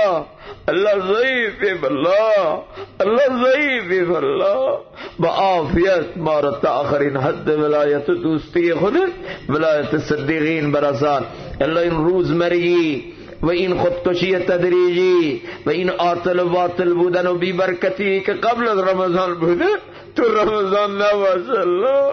الله ضعیفیم، الله ضعیفیم. الله با عافیت ما رو تا آخرین حد ولایت و دوستی خودت، ولایت صدیقین برسان. الله این روزمرگی و این خودکشی تدریجی و این عاطل و باطل بودن و بیبرکتی که قبل از رمضان بوده تو رمضان نباشه. الله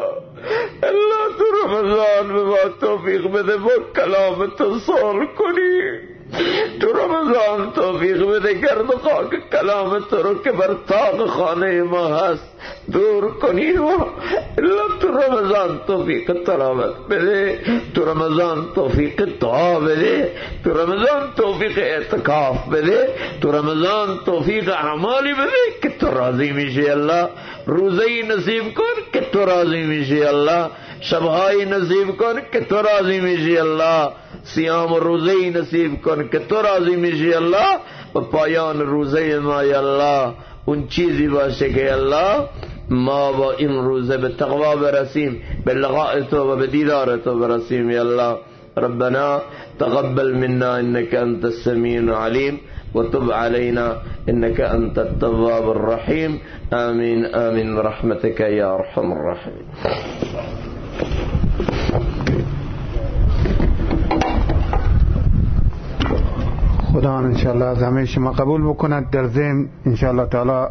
تو رمضان به ما توفیق بده با کلام تو سوال کنی. تو رمضان توفیق بده گرد و خاک کلام تو رو که بر طاق خانه ما هست دور کنی. و الله تو رمضان توفیق تلاوت بده، تو رمضان توفیق دعا بده، تو رمضان توفیق اعتکاف بده، تو رمضان توفیق اعمالی بده که تو راضی میشی. الله روزه‌ای نصیب کن که تو راضی میشی. الله شبهای نصیب کن که تو راضی میشی الله، صیام و روزه نصیب کن که تو راضی میشی الله، و پایان روزه ما یا الله اون چیزی باشه که الله ما با این روزه به تقوا برسیم، به لقاء تو و به دیدار تو برسیم یا الله. ربنا تقبل منا انك انت السميع العليم وتب علينا انك انت التواب الرحيم. آمين آمين برحمتك يا ارحم الراحمين. خدا انشاءالله از همه شما قبول بکند. در ضمن انشاءالله تعالی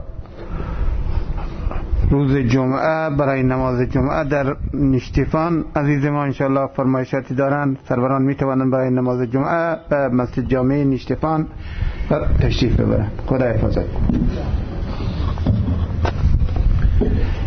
روز جمعه برای نماز جمعه در نشتیفان عزیز ما انشاءالله فرمایشاتی دارند، سروران میتوانند برای نماز جمعه به مسجد جامع نشتیفان تشریف ببرند. خدا حفظت.